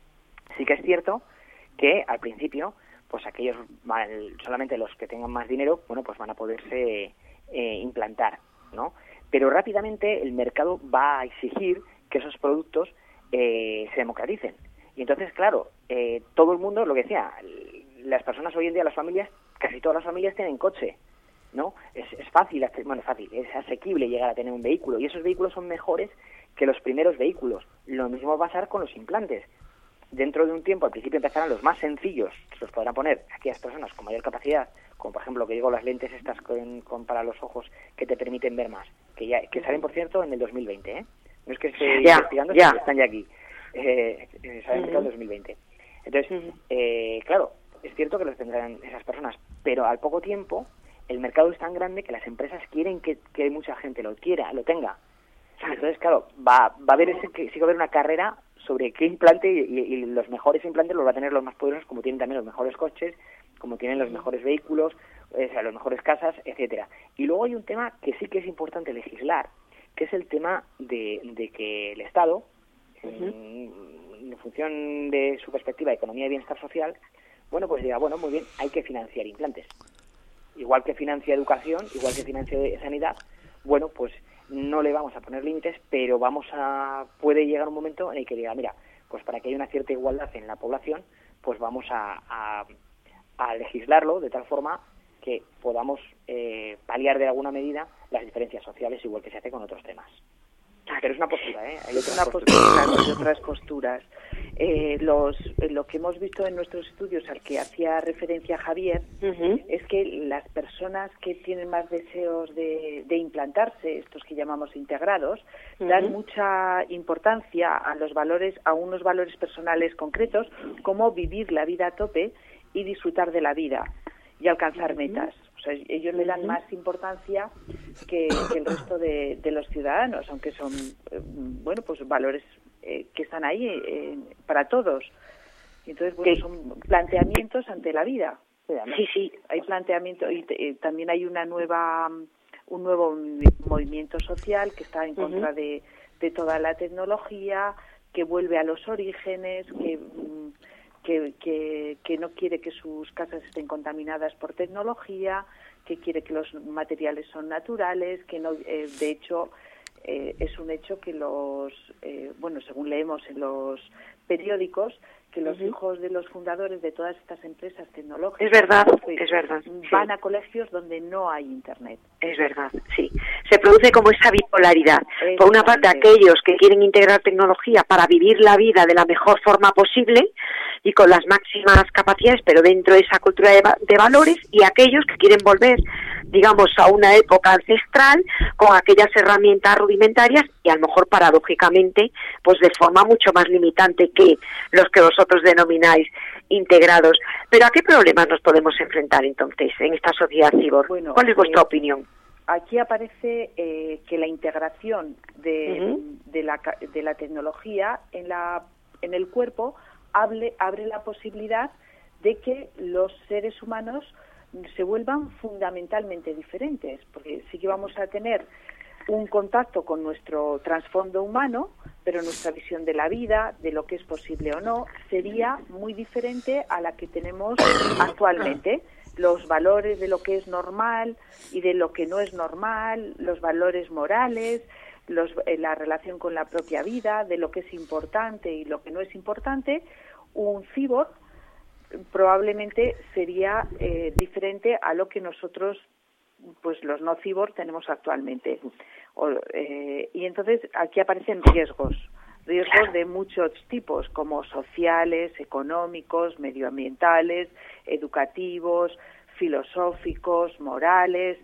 Sí que es cierto que al principio, pues aquellos, solamente los que tengan más dinero, bueno, pues van a poderse eh, implantar, ¿no? Pero rápidamente el mercado va a exigir que esos productos eh, se democraticen. Y entonces, claro, eh, todo el mundo, lo que decía, las personas hoy en día, las familias, casi todas las familias tienen coche, ¿no? Es, es fácil, bueno, fácil, es asequible llegar a tener un vehículo y esos vehículos son mejores que los primeros vehículos. Lo mismo va a pasar con los implantes. Dentro de un tiempo, al principio empezarán los más sencillos, los podrán poner aquellas personas con mayor capacidad, como por ejemplo que digo las lentes estas con, con para los ojos que te permiten ver más, que ya que salen por cierto en el dos mil veinte, ¿eh? No es que esté ya, investigando, ya. sino que están ya aquí, eh, salen uh-huh. en el dos mil veinte. Entonces, uh-huh. eh, claro, es cierto que los tendrán esas personas, pero al poco tiempo el mercado es tan grande que las empresas quieren que, que mucha gente lo quiera, lo tenga. Entonces, claro, va, va a haber ese, que sí va a haber una carrera sobre qué implante y, y los mejores implantes los va a tener los más poderosos, como tienen también los mejores coches, como tienen los mejores vehículos, o sea, las mejores casas, etcétera. Y luego hay un tema que sí que es importante legislar, que es el tema de, de que el Estado, uh-huh. en, en función de su perspectiva de economía y bienestar social, bueno, pues diga, bueno, muy bien, hay que financiar implantes. Igual que financia educación, igual que financia sanidad, bueno, pues no le vamos a poner límites, pero vamos a puede llegar un momento en el que diga, mira, pues para que haya una cierta igualdad en la población, pues vamos a, a, a legislarlo de tal forma que podamos eh, paliar de alguna medida las diferencias sociales, igual que se hace con otros temas. Pero es una postura, ¿eh? Hay otras una posturas. postura, hay otras posturas. Eh, los, lo que hemos visto en nuestros estudios, al que hacía referencia Javier, uh-huh. es que las personas que tienen más deseos de, de implantarse, estos que llamamos integrados, uh-huh. dan mucha importancia a los valores, a unos valores personales concretos, como vivir la vida a tope y disfrutar de la vida y alcanzar uh-huh. metas. O sea, ellos le dan uh-huh. más importancia que, que el resto de, de los ciudadanos, aunque son, eh, bueno, pues valores eh, que están ahí eh, para todos. Entonces, bueno, sí. son planteamientos ante la vida. Sí, sí. Hay planteamiento y eh, también hay una nueva, un nuevo movimiento social que está en uh-huh. contra de, de toda la tecnología, que vuelve a los orígenes, que Que, que, que no quiere que sus casas estén contaminadas por tecnología, que quiere que los materiales son naturales, que no, eh, de hecho eh, es un hecho que los, eh, bueno, según leemos en los periódicos, que los uh-huh. hijos de los fundadores de todas estas empresas tecnológicas es verdad, pues, es verdad, van sí. a colegios donde no hay internet. Es verdad, sí. Se produce como esa bipolaridad. Por una parte, aquellos que quieren integrar tecnología para vivir la vida de la mejor forma posible y con las máximas capacidades, pero dentro de esa cultura de, de valores, y aquellos que quieren volver, digamos, a una época ancestral con aquellas herramientas rudimentarias y a lo mejor paradójicamente, pues de forma mucho más limitante que los que vosotros denomináis integrados. Pero ¿a qué problemas nos podemos enfrentar entonces en esta sociedad cibor? Bueno, ¿cuál es vuestra eh, opinión? Aquí aparece eh, que la integración de, uh-huh. de, la, de la tecnología en, la, en el cuerpo hable, abre la posibilidad de que los seres humanos se vuelvan fundamentalmente diferentes, porque sí que vamos a tener un contacto con nuestro trasfondo humano, pero nuestra visión de la vida, de lo que es posible o no, sería muy diferente a la que tenemos actualmente. Los valores de lo que es normal y de lo que no es normal, los valores morales, los, eh, la relación con la propia vida, de lo que es importante y lo que no es importante, un cyborg probablemente sería eh, diferente a lo que nosotros, pues los no cyborg, tenemos actualmente. O, eh, y entonces aquí aparecen riesgos, riesgos de muchos tipos, como sociales, económicos, medioambientales, educativos, filosóficos, morales,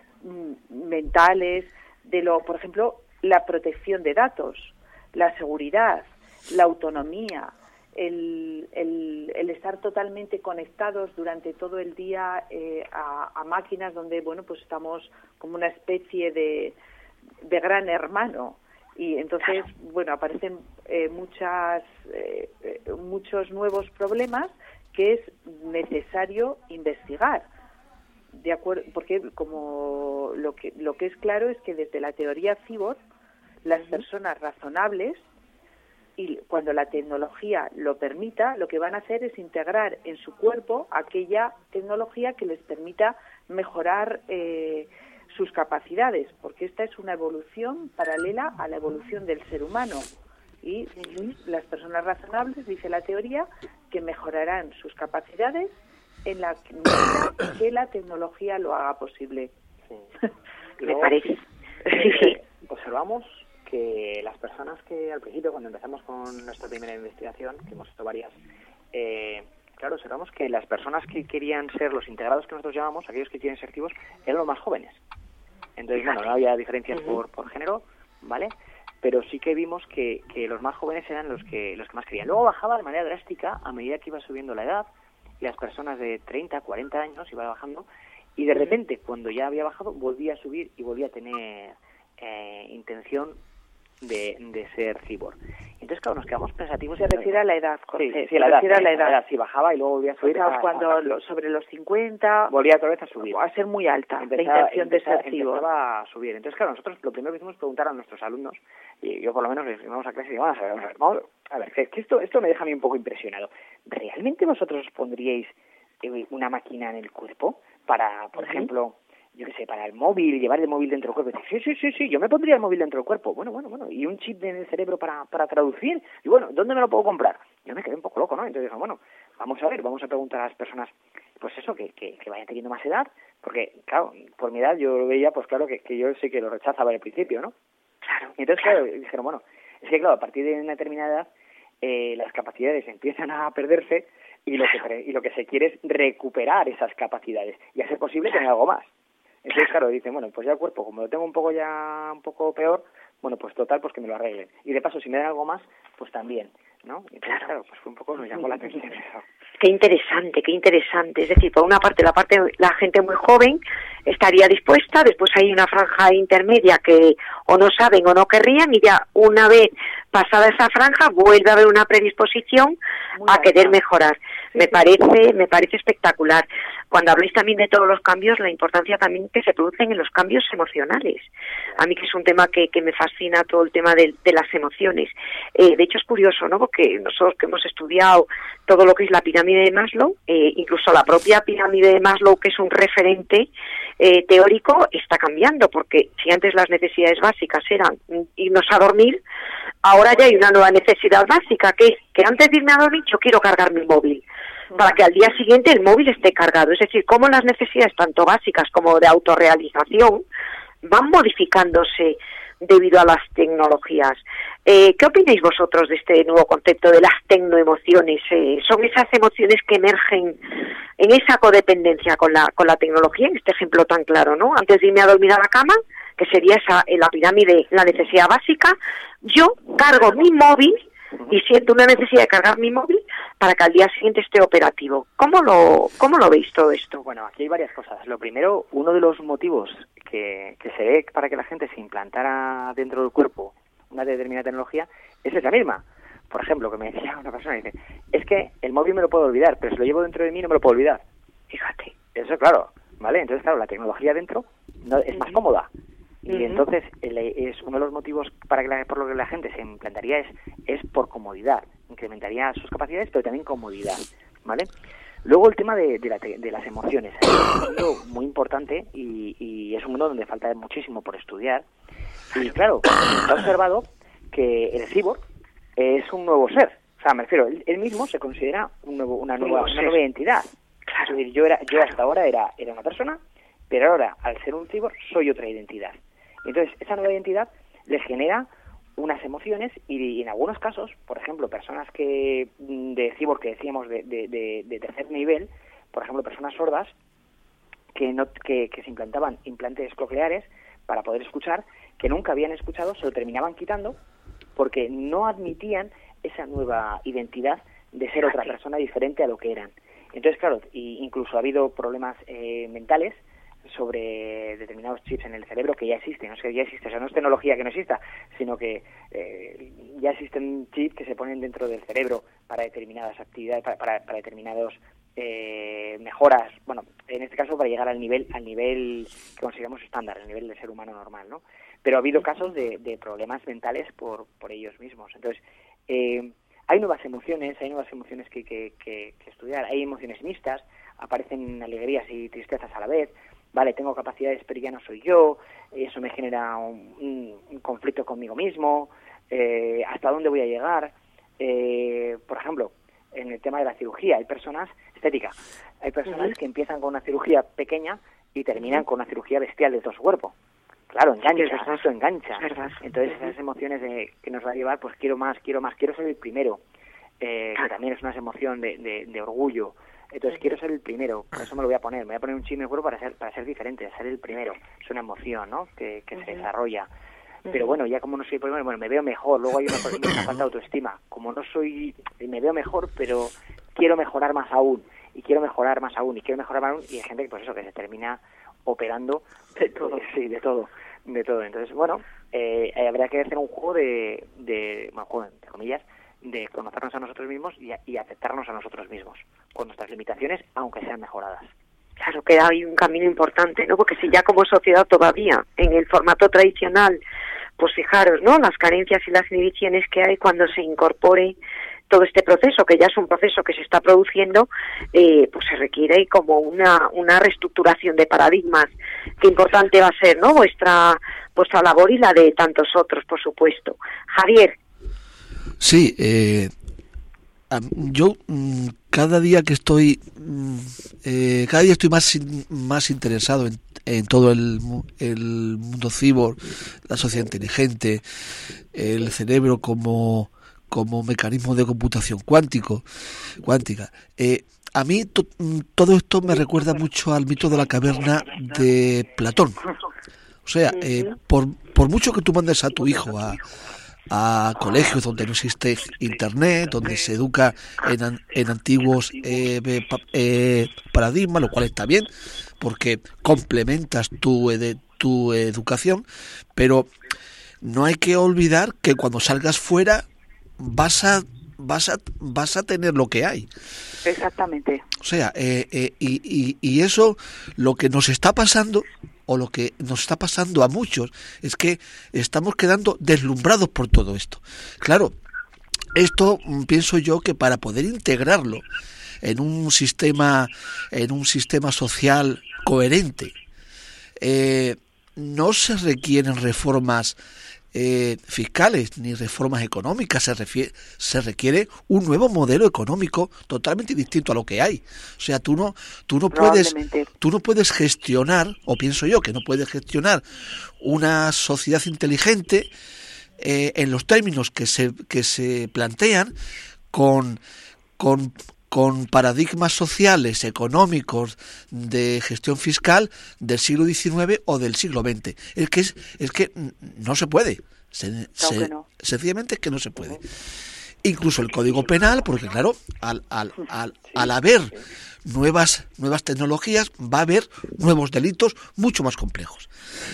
m- mentales, de lo, por ejemplo, la protección de datos, la seguridad, la autonomía, el, el, el estar totalmente conectados durante todo el día eh, a, a máquinas donde, bueno, pues estamos como una especie de, de gran hermano. Y entonces, bueno, aparecen eh, muchas, eh, muchos nuevos problemas que es necesario investigar, de acuerdo, porque como lo que lo que es claro es que desde la teoría cyborg las personas razonables, y cuando la tecnología lo permita, lo que van a hacer es integrar en su cuerpo aquella tecnología que les permita mejorar eh, sus capacidades, porque esta es una evolución paralela a la evolución del ser humano. Y las personas razonables, dice la teoría, que mejorarán sus capacidades en la medida que la tecnología lo haga posible. Sí. Me parece. Eh, observamos que las personas que al principio, cuando empezamos con nuestra primera investigación, que hemos hecho varias, eh, claro, observamos que las personas que querían ser los integrados que nosotros llamamos, aquellos que quieren ser activos, eran los más jóvenes. Entonces, bueno, no había diferencias uh-huh. por, por género, ¿vale? Pero sí que vimos que, que los más jóvenes eran los que los que más querían. Luego bajaba de manera drástica a medida que iba subiendo la edad, y las personas de treinta, cuarenta años iba bajando, y de repente, cuando ya había bajado, volvía a subir y volvía a tener eh, intención de, de ser cyborg. Entonces, claro, nos quedamos pensativos. Se refiere a la edad, Jorge. Sí, sí, se la edad, refiere a la edad. la edad. Sí, bajaba y luego volvía a subir. Fijaos, a, cuando a, a, lo, sobre los cincuenta... volvía otra vez a subir. A ser muy alta, empezaba, la intención empezaba, de ser cyborg. Empezaba a subir. Entonces, claro, nosotros lo primero que hicimos preguntar a nuestros alumnos, y yo por lo menos les íbamos a clase y digo, vamos a ver, vamos a ver, vamos a ver, que esto, esto me deja a mí un poco impresionado. ¿Realmente vosotros pondríais eh, una máquina en el cuerpo para, por uh-huh. ejemplo... yo qué sé, para el móvil, llevar el móvil dentro del cuerpo? Sí, sí, sí, sí, yo me pondría el móvil dentro del cuerpo. Bueno, bueno, bueno, y un chip en el cerebro para, para traducir. Y bueno, ¿dónde me lo puedo comprar? Yo me quedé un poco loco, ¿no? Entonces dije, bueno, vamos a ver, vamos a preguntar a las personas, pues eso, que, que, que vayan teniendo más edad, porque, claro, por mi edad yo lo veía, pues claro, que, que yo sí que lo rechazaba al principio, ¿no? Claro. Y entonces, claro, dijeron, bueno, es que, claro, a partir de una determinada edad, eh, las capacidades empiezan a perderse y lo que y lo que se quiere es recuperar esas capacidades y a ser posible tener algo más. Entonces, claro, dicen, bueno, pues ya el cuerpo, como lo tengo un poco ya un poco peor, bueno, pues total, pues que me lo arreglen. Y de paso, si me dan algo más, pues también, ¿no? Y entonces, claro, pues fue un poco, nos llamó la atención eso. Qué interesante, qué interesante. Es decir, por una parte, la parte la gente muy joven estaría dispuesta, después hay una franja intermedia que o no saben o no querrían, y ya una vez pasada esa franja vuelve a haber una predisposición muy a querer mejorar. Sí, me sí. parece me parece espectacular. Cuando habléis también de todos los cambios, la importancia también que se producen en los cambios emocionales. A mí que es un tema que, que me fascina, todo el tema de, de las emociones. Eh, de hecho es curioso, ¿no? Porque nosotros que hemos estudiado todo lo que es la pirámide de Maslow, eh, incluso la propia pirámide de Maslow, que es un referente eh, teórico, está cambiando, porque si antes las necesidades básicas eran irnos a dormir, ahora ya hay una nueva necesidad básica, que es que antes de irme a dormir yo quiero cargar mi móvil, para que al día siguiente el móvil esté cargado. Es decir, cómo las necesidades, tanto básicas como de autorrealización, van modificándose debido a las tecnologías. Eh, ¿Qué opináis vosotros de este nuevo concepto de las tecnoemociones? Eh, ¿Son esas emociones que emergen en esa codependencia con la con la tecnología, en este ejemplo tan claro, ¿no? Antes de irme a dormir a la cama, que sería esa en la pirámide, la necesidad básica, yo cargo mi móvil y siento una necesidad de cargar mi móvil para que al día siguiente esté operativo. ¿Cómo lo cómo lo veis todo esto? Bueno, aquí hay varias cosas. Lo primero, uno de los motivos que, que se ve para que la gente se implantara dentro del cuerpo una determinada tecnología es esa misma. Por ejemplo, que me decía una persona, dice, es que el móvil me lo puedo olvidar, pero si lo llevo dentro de mí no me lo puedo olvidar. Fíjate. Eso, claro, ¿vale? Entonces, claro, la tecnología dentro no, es más cómoda. Y uh-huh. entonces el, es uno de los motivos para que la, por lo que la gente se implantaría es, es por comodidad. Incrementaría sus capacidades, pero también comodidad, ¿vale? Luego el tema de, de, la, de las emociones. Es un mundo muy importante y, y es un mundo donde falta muchísimo por estudiar. Y claro, se ha observado que el cyborg es un nuevo ser. O sea, me refiero, él, él mismo se considera un nuevo, una, nueva, una nueva identidad. Claro. Es decir, yo, era, yo hasta ahora era, era una persona, pero ahora, al ser un cyborg, soy otra identidad. Entonces, esa nueva identidad les genera unas emociones y, y en algunos casos, por ejemplo, personas que de cyborg que decíamos de, de, de, de tercer nivel, por ejemplo, personas sordas que, no, que, que se implantaban implantes cocleares para poder escuchar, que nunca habían escuchado, se lo terminaban quitando porque no admitían esa nueva identidad de ser otra persona diferente a lo que eran. Entonces, claro, y incluso ha habido problemas eh, mentales sobre determinados chips en el cerebro que ya existen, no es que ya existe, o sea, no es tecnología que no exista, sino que eh, ya existen chips que se ponen dentro del cerebro para determinadas actividades, para, para, para determinados eh, mejoras, bueno, en este caso para llegar al nivel al nivel que consideramos estándar, el nivel de ser humano normal, ¿no? Pero ha habido casos de, de problemas mentales por, por ellos mismos. Entonces, eh, hay nuevas emociones, hay nuevas emociones que, que, que, que estudiar, hay emociones mixtas, aparecen alegrías y tristezas a la vez. Vale, tengo capacidades, pero ya no soy yo, eso me genera un, un, un conflicto conmigo mismo, eh, hasta dónde voy a llegar. Eh, por ejemplo, en el tema de la cirugía, hay personas, estética, hay personas uh-huh. que empiezan con una cirugía pequeña y terminan uh-huh. con una cirugía bestial de todo su cuerpo. Claro, engancha, sí, eso engancha. Entonces uh-huh. esas emociones de, que nos va a llevar, pues quiero más, quiero más, quiero ser el primero, eh, que también es una emoción de, de, de orgullo. Entonces quiero ser el primero, por eso me lo voy a poner, me voy a poner un chip en el cuerpo para ser, para ser diferente, ser el primero. Es una emoción, ¿no?, que, que uh-huh. se desarrolla. Pero bueno, ya como no soy el primero, bueno, me veo mejor, luego hay una, una falta de autoestima. Como no soy, me veo mejor, pero quiero mejorar más aún, y quiero mejorar más aún, y quiero mejorar más aún, y hay gente que pues eso, que se termina operando de todo, sí, de todo, de todo. Entonces, bueno, eh, habría que hacer un juego de, de bueno, juego entre comillas, de conocernos a nosotros mismos y, y aceptarnos a nosotros mismos, con nuestras limitaciones, aunque sean mejoradas. Claro que hay un camino importante, ¿no? Porque si ya como sociedad todavía, en el formato tradicional, pues fijaros, ¿no? Las carencias y las inhibiciones que hay cuando se incorpore todo este proceso, que ya es un proceso que se está produciendo, eh, pues se requiere como una, una reestructuración de paradigmas. Qué importante va a ser, ¿no? Vuestra, vuestra labor y la de tantos otros, por supuesto. Javier. Sí, eh, yo cada día que estoy, eh, cada día estoy más más interesado en, en todo el, el mundo cibor, la sociedad inteligente, el cerebro como como mecanismo de computación cuántico, cuántica. Eh, a mí to, todo esto me recuerda mucho al mito de la caverna de Platón. O sea, eh, por por mucho que tú mandes a tu hijo a a colegios donde no existe internet, donde se educa en, en antiguos eh, eh, paradigmas, lo cual está bien, porque complementas tu, eh, tu educación, pero no hay que olvidar que cuando salgas fuera vas a vas a vas a tener lo que hay. Exactamente. O sea, eh, eh, y, y, y eso, lo que nos está pasando, o lo que nos está pasando a muchos, es que estamos quedando deslumbrados por todo esto. Claro, esto pienso yo que para poder integrarlo en un sistema, en un sistema social coherente, eh, no se requieren reformas eh, fiscales ni reformas económicas, se, refiere, se requiere un nuevo modelo económico totalmente distinto a lo que hay. O sea, tú no, tú no puedes, tú no puedes gestionar, o pienso yo que no puedes gestionar una sociedad inteligente eh, en los términos que se que se plantean con con con paradigmas sociales, económicos, de gestión fiscal del siglo diecinueve o del siglo veinte. Es que es, es que no se puede. Se, se, no. Sencillamente es que no se puede. Incluso el Código Penal, porque claro, al, al, al, al haber nuevas, nuevas tecnologías, va a haber nuevos delitos mucho más complejos.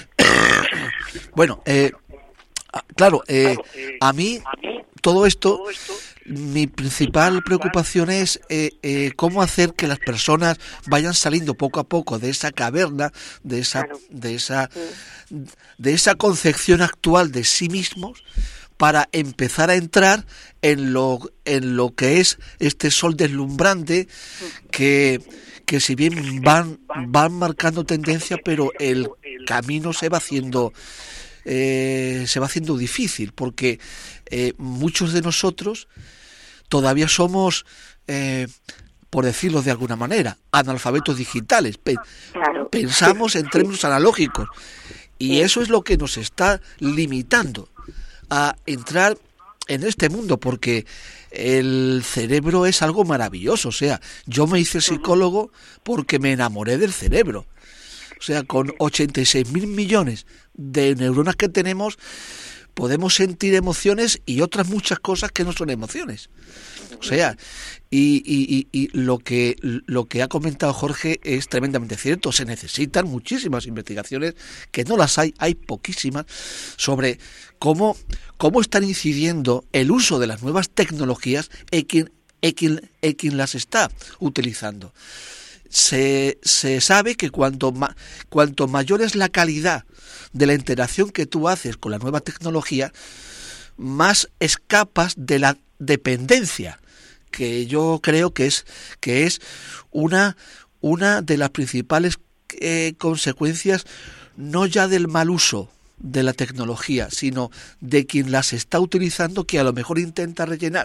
Bueno, eh, claro, eh, a mí todo esto, mi principal preocupación es eh, eh, cómo hacer que las personas vayan saliendo poco a poco de esa caverna, de esa, de esa, de esa concepción actual de sí mismos, para empezar a entrar en lo, en lo que es este sol deslumbrante que, que si bien van, van marcando tendencia, pero el camino se va haciendo Eh, se va haciendo difícil, porque eh, muchos de nosotros todavía somos, eh, por decirlo de alguna manera, analfabetos digitales. Pe- claro. Pensamos en términos analógicos, y eso es lo que nos está limitando a entrar en este mundo, porque el cerebro es algo maravilloso. O sea, yo me hice psicólogo porque me enamoré del cerebro. O sea, con ochenta y seis mil millones de neuronas que tenemos, podemos sentir emociones y otras muchas cosas que no son emociones. O sea, y, y, y lo que lo que ha comentado Jorge es tremendamente cierto. Se necesitan muchísimas investigaciones, que no las hay, hay poquísimas, sobre cómo, cómo están incidiendo el uso de las nuevas tecnologías en quien, en quien, en quien las está utilizando. Se, se sabe que cuanto, ma, cuanto mayor es la calidad de la interacción que tú haces con la nueva tecnología, más escapas de la dependencia, que yo creo que es que es una una de las principales eh, consecuencias, no ya del mal uso de la tecnología, sino de quien las está utilizando, que a lo mejor intenta rellenar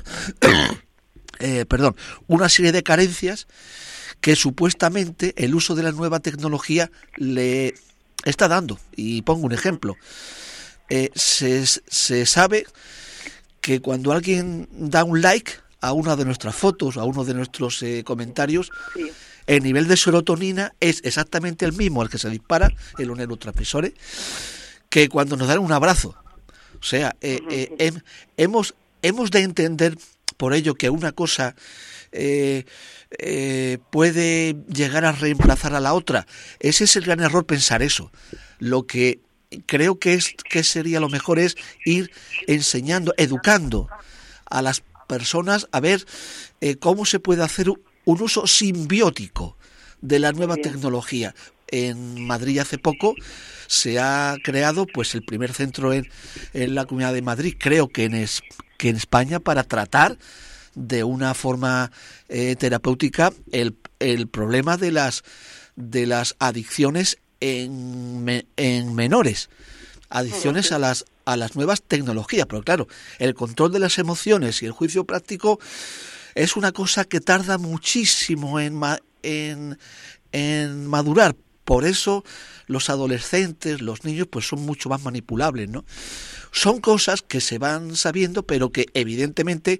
eh, perdón, una serie de carencias que supuestamente el uso de la nueva tecnología le está dando. Y pongo un ejemplo. Eh, se, se sabe que cuando alguien da un like a una de nuestras fotos, a uno de nuestros eh, comentarios, sí, el nivel de serotonina es exactamente el mismo al que se dispara en los neurotransmisores que cuando nos dan un abrazo. O sea, eh, eh, he, hemos, hemos de entender por ello que una cosa eh, eh, puede llegar a reemplazar a la otra. Ese es el gran error, pensar eso. Lo que creo que, es, que sería lo mejor es ir enseñando, educando a las personas a ver eh, cómo se puede hacer un uso simbiótico de la nueva tecnología. En Madrid hace poco se ha creado pues el primer centro en, en la Comunidad de Madrid, creo que en, es, que en España, para tratar de una forma eh, terapéutica el, el problema de las de las adicciones en, me, en menores, adicciones a las a las nuevas tecnologías. Pero claro, el control de las emociones y el juicio práctico es una cosa que tarda muchísimo en en, en madurar. Por eso los adolescentes, los niños, pues son mucho más manipulables, ¿no? Son cosas que se van sabiendo, pero que evidentemente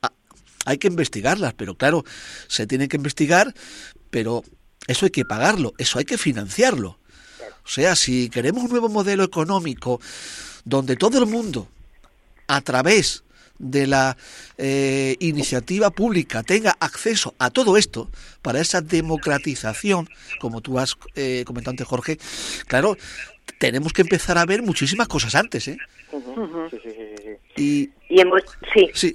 hay que investigarlas. Pero claro, se tiene que investigar, pero eso hay que pagarlo, eso hay que financiarlo. O sea, si queremos un nuevo modelo económico donde todo el mundo, a través de la eh, iniciativa pública, tenga acceso a todo esto, para esa democratización, como tú has eh, comentado antes, Jorge, claro, tenemos que empezar a ver muchísimas cosas antes, ¿eh? Uh-huh. Sí, sí, sí, sí. Y, y en, sí. sí.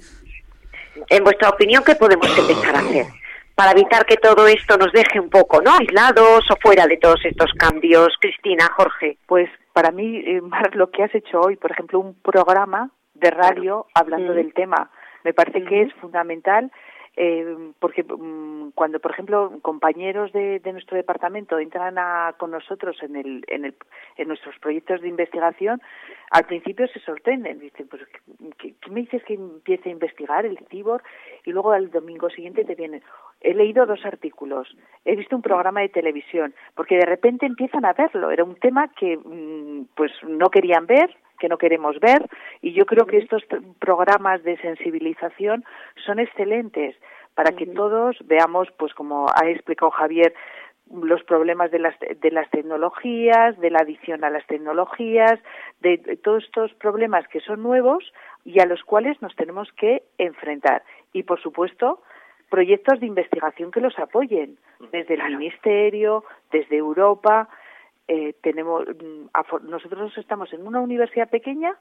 En vuestra opinión, ¿qué podemos empezar a hacer para evitar que todo esto nos deje un poco, ¿no?, aislados o fuera de todos estos cambios? Cristina, Jorge. Pues para mí, eh, Mar, lo que has hecho hoy, por ejemplo, un programa de radio hablando mm. del tema, me parece mm. que es fundamental, eh, porque um, cuando, por ejemplo, compañeros de, de nuestro departamento entran a, con nosotros en el, en el, en nuestros proyectos de investigación, al principio se sorprenden, dicen, pues, ¿qué, qué me dices que empiece a investigar el cibor? Y luego al domingo siguiente te vienen, he leído dos artículos, he visto un programa de televisión, porque de repente empiezan a verlo, era un tema que pues no querían ver, que no queremos ver, y yo creo que estos programas de sensibilización son excelentes para que todos veamos, pues como ha explicado Javier, los problemas de las de las tecnologías, de la adicción a las tecnologías, de, de todos estos problemas que son nuevos y a los cuales nos tenemos que enfrentar. Y por supuesto, proyectos de investigación que los apoyen, desde el Ministerio, desde Europa. Eh, tenemos nosotros estamos en una universidad pequeña,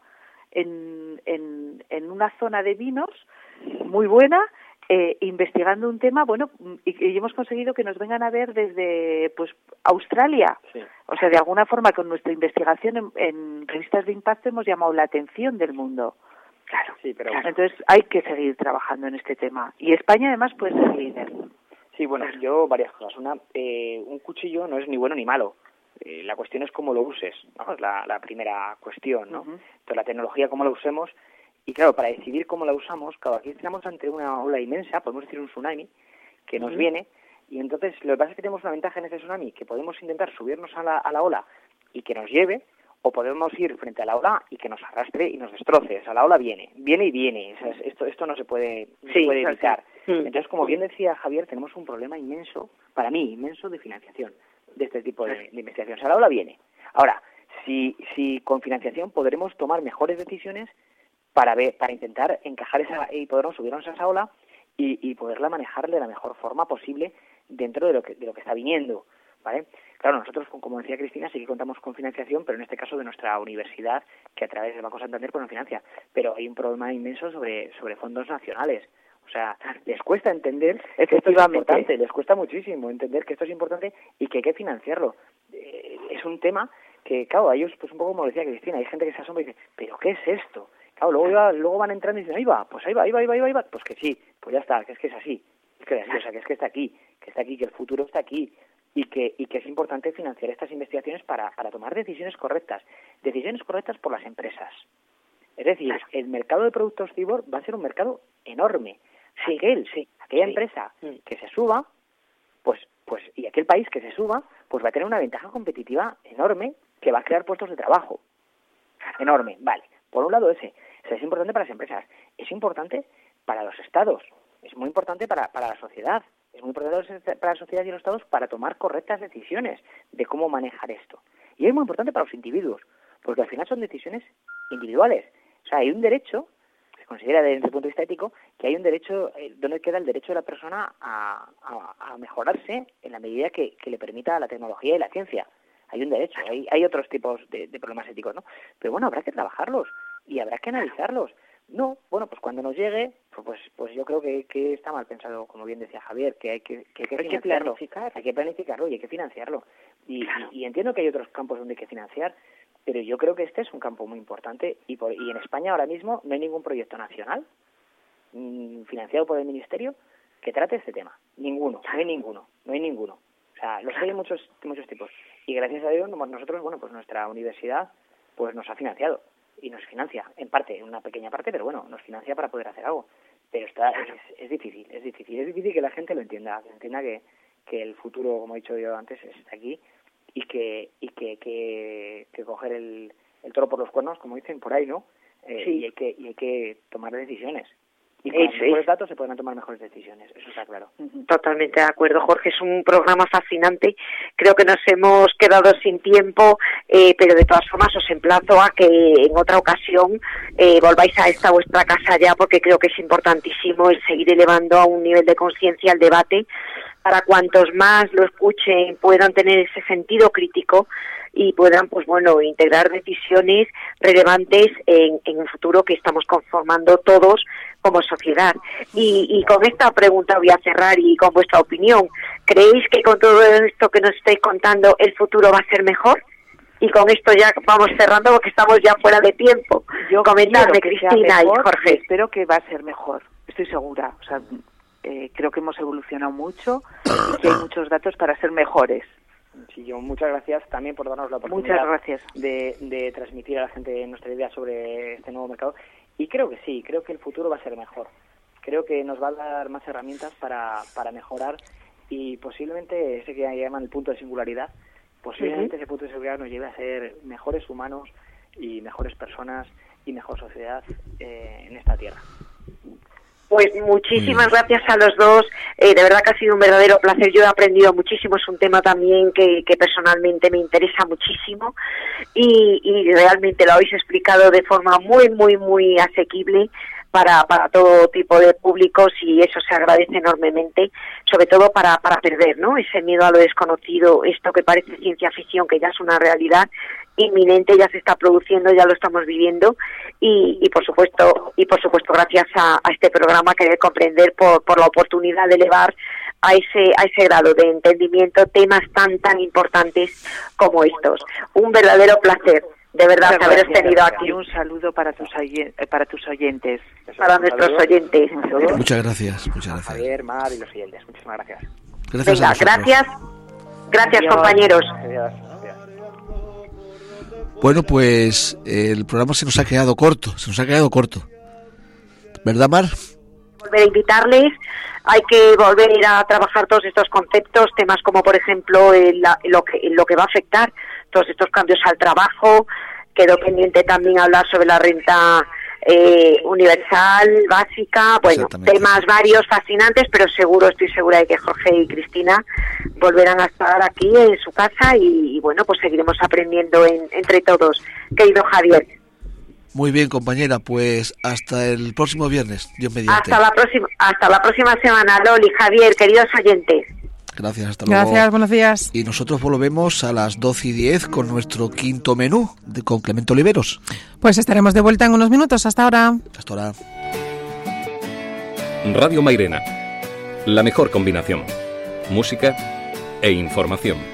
en, en, en una zona de vinos muy buena, eh, investigando un tema, bueno, y, y hemos conseguido que nos vengan a ver desde pues Australia. Sí. O sea, de alguna forma, con nuestra investigación en, en revistas de impacto hemos llamado la atención del mundo. Claro, sí, pero claro. Entonces hay que seguir trabajando en este tema. Y España además puede ser líder. Sí, bueno, claro. Yo varias cosas. Una, eh, un cuchillo no es ni bueno ni malo. Eh, la cuestión es cómo lo uses, ¿no? Es la, la primera cuestión, ¿no? Uh-huh. Entonces, la tecnología, cómo la usemos. Y claro, para decidir cómo la usamos, claro, aquí estamos ante una ola inmensa, podemos decir un tsunami, que nos uh-huh. viene. Y entonces, lo que pasa es que tenemos una ventaja en ese tsunami, que podemos intentar subirnos a la, a la ola y que nos lleve, o podemos ir frente a la ola y que nos arrastre y nos destroce. O sea, la ola viene, viene y viene. O sea, esto esto no se puede, no sí, se puede evitar. Sí. Entonces, como bien decía Javier, tenemos un problema inmenso, para mí, inmenso, de financiación de este tipo de, de investigación. O sea, la ola viene. Ahora, si si con financiación podremos tomar mejores decisiones para ver, para intentar encajar esa y podernos subirnos a esa ola y, y poderla manejar de la mejor forma posible dentro de lo que de lo que está viniendo, ¿vale? Claro, nosotros, como decía Cristina, sí que contamos con financiación, pero en este caso de nuestra universidad, que a través del Banco Santander pues nos financia. Pero hay un problema inmenso sobre sobre fondos nacionales. O sea, les cuesta entender que esto es importante, les cuesta muchísimo entender que esto es importante y que hay que financiarlo. Eh, es un tema que, claro, a ellos, pues un poco como decía Cristina, hay gente que se asombra y dice, ¿pero qué es esto? Claro, luego, iba, luego van entrando y dicen, ahí va, pues ahí va, ahí va, ahí va, ahí va, pues que sí, pues ya está, que es que es así, es que es así, o sea, que es que está aquí, que está aquí, que el futuro está aquí, y que y que es importante financiar estas investigaciones para, para tomar decisiones correctas, decisiones correctas por las empresas. Es decir, el mercado de productos cibor va a ser un mercado enorme. Si aquel, sí, aquella sí. empresa que se suba, pues, pues, y aquel país que se suba, pues va a tener una ventaja competitiva enorme que va a crear puestos de trabajo. Enorme, vale. Por un lado ese, o sea, es importante para las empresas, es importante para los estados, es muy importante para, para la sociedad, es muy importante para la sociedad y los estados para tomar correctas decisiones de cómo manejar esto. Y es muy importante para los individuos, porque al final son decisiones individuales. O sea, hay un derecho, se considera desde el punto de vista ético, que hay un derecho, eh, donde queda el derecho de la persona a, a, a mejorarse en la medida que, que le permita la tecnología y la ciencia. hay un derecho, hay, hay otros tipos de, de problemas éticos, ¿no? Pero bueno, habrá que trabajarlos y habrá que analizarlos. No, bueno, pues cuando nos llegue, pues pues, pues yo creo que, que está mal pensado, como bien decía Javier, que hay que, que, hay que, hay que planificar. Hay que planificarlo y hay que financiarlo. Y, claro. y, y entiendo que hay otros campos donde hay que financiar, pero yo creo que este es un campo muy importante y, por, y en España ahora mismo no hay ningún proyecto nacional mmm, financiado por el Ministerio que trate este tema. Ninguno, no hay ninguno, no hay ninguno. O sea, los hay muchos muchos tipos. Y gracias a Dios nosotros, bueno, pues nuestra universidad pues nos ha financiado y nos financia, en parte, en una pequeña parte, pero bueno, nos financia para poder hacer algo. Pero está es, es difícil, es difícil, es difícil que la gente lo entienda, que entienda que, que el futuro, como he dicho yo antes, está aquí y que y que que, que coger el, el toro por los cuernos, como dicen por ahí, ¿no? Eh, sí. y hay que y hay que tomar decisiones. Y con los mejores datos se pueden tomar mejores decisiones, eso está claro. Totalmente de acuerdo, Jorge, es un programa fascinante. Creo que nos hemos quedado sin tiempo, eh, pero de todas formas os emplazo a que en otra ocasión eh, volváis a esta vuestra casa ya, porque creo que es importantísimo el seguir elevando a un nivel de conciencia el debate, para cuantos más lo escuchen puedan tener ese sentido crítico y puedan, pues bueno, integrar decisiones relevantes en, en un futuro que estamos conformando todos como sociedad. Y, y con esta pregunta voy a cerrar y con vuestra opinión. ¿Creéis que con todo esto que nos estáis contando el futuro va a ser mejor? Y con esto ya vamos cerrando porque estamos ya fuera de tiempo. Yo Comentadme, Cristina mejor, y Jorge. Espero que va a ser mejor, estoy segura. O sea, eh, creo que hemos evolucionado mucho y que hay muchos datos para ser mejores. Sí, yo muchas gracias también por darnos la oportunidad muchas gracias. De, de transmitir a la gente nuestra idea sobre este nuevo mercado. Y creo que sí, creo que el futuro va a ser mejor. Creo que nos va a dar más herramientas para, para mejorar y posiblemente ese que llaman el punto de singularidad, posiblemente uh-huh. ese punto de singularidad nos lleve a ser mejores humanos y mejores personas y mejor sociedad eh, en esta tierra. Pues muchísimas gracias a los dos, eh, de verdad que ha sido un verdadero placer, yo he aprendido muchísimo, es un tema también que, que personalmente me interesa muchísimo y, y realmente lo habéis explicado de forma muy, muy, muy asequible para, para todo tipo de públicos y eso se agradece enormemente, sobre todo para, para perder, ¿no? Ese miedo a lo desconocido, esto que parece ciencia ficción, que ya es una realidad inminente, ya se está produciendo, ya lo estamos viviendo y, y por supuesto y por supuesto gracias a, a este programa querer comprender por, por la oportunidad de elevar a ese a ese grado de entendimiento temas tan tan importantes como estos. Un verdadero placer, de verdad, haberos tenido aquí. Y un saludo para tus para tus oyentes, para nuestros oyentes. Muchas gracias, muchas gracias. Javier, Mar y los oyentes, muchísimas gracias. Gracias Venga, a vosotros. gracias, gracias Adiós. compañeros. Adiós. Bueno, pues el programa se nos ha quedado corto, se nos ha quedado corto. ¿Verdad, Mar? Volver a invitarles, hay que volver a trabajar todos estos conceptos, temas como por ejemplo el, lo, que, lo que va a afectar todos estos cambios al trabajo. Quedó pendiente también hablar sobre la renta eh, universal, básica, bueno, temas varios, fascinantes, pero seguro, estoy segura de que Jorge y Cristina volverán a estar aquí en su casa y, y bueno, pues seguiremos aprendiendo en, entre todos. Querido Javier. Muy bien, compañera, pues hasta el próximo viernes, Dios mediante. Hasta la próxima, hasta la próxima semana, Loli, Javier, queridos oyentes. Gracias, hasta luego. Gracias, buenos días. Y nosotros volvemos a las doce y diez con nuestro quinto menú de con Clemente Oliveros. Pues estaremos de vuelta en unos minutos. Hasta ahora. Hasta ahora. Radio Mairena, la mejor combinación, música e información.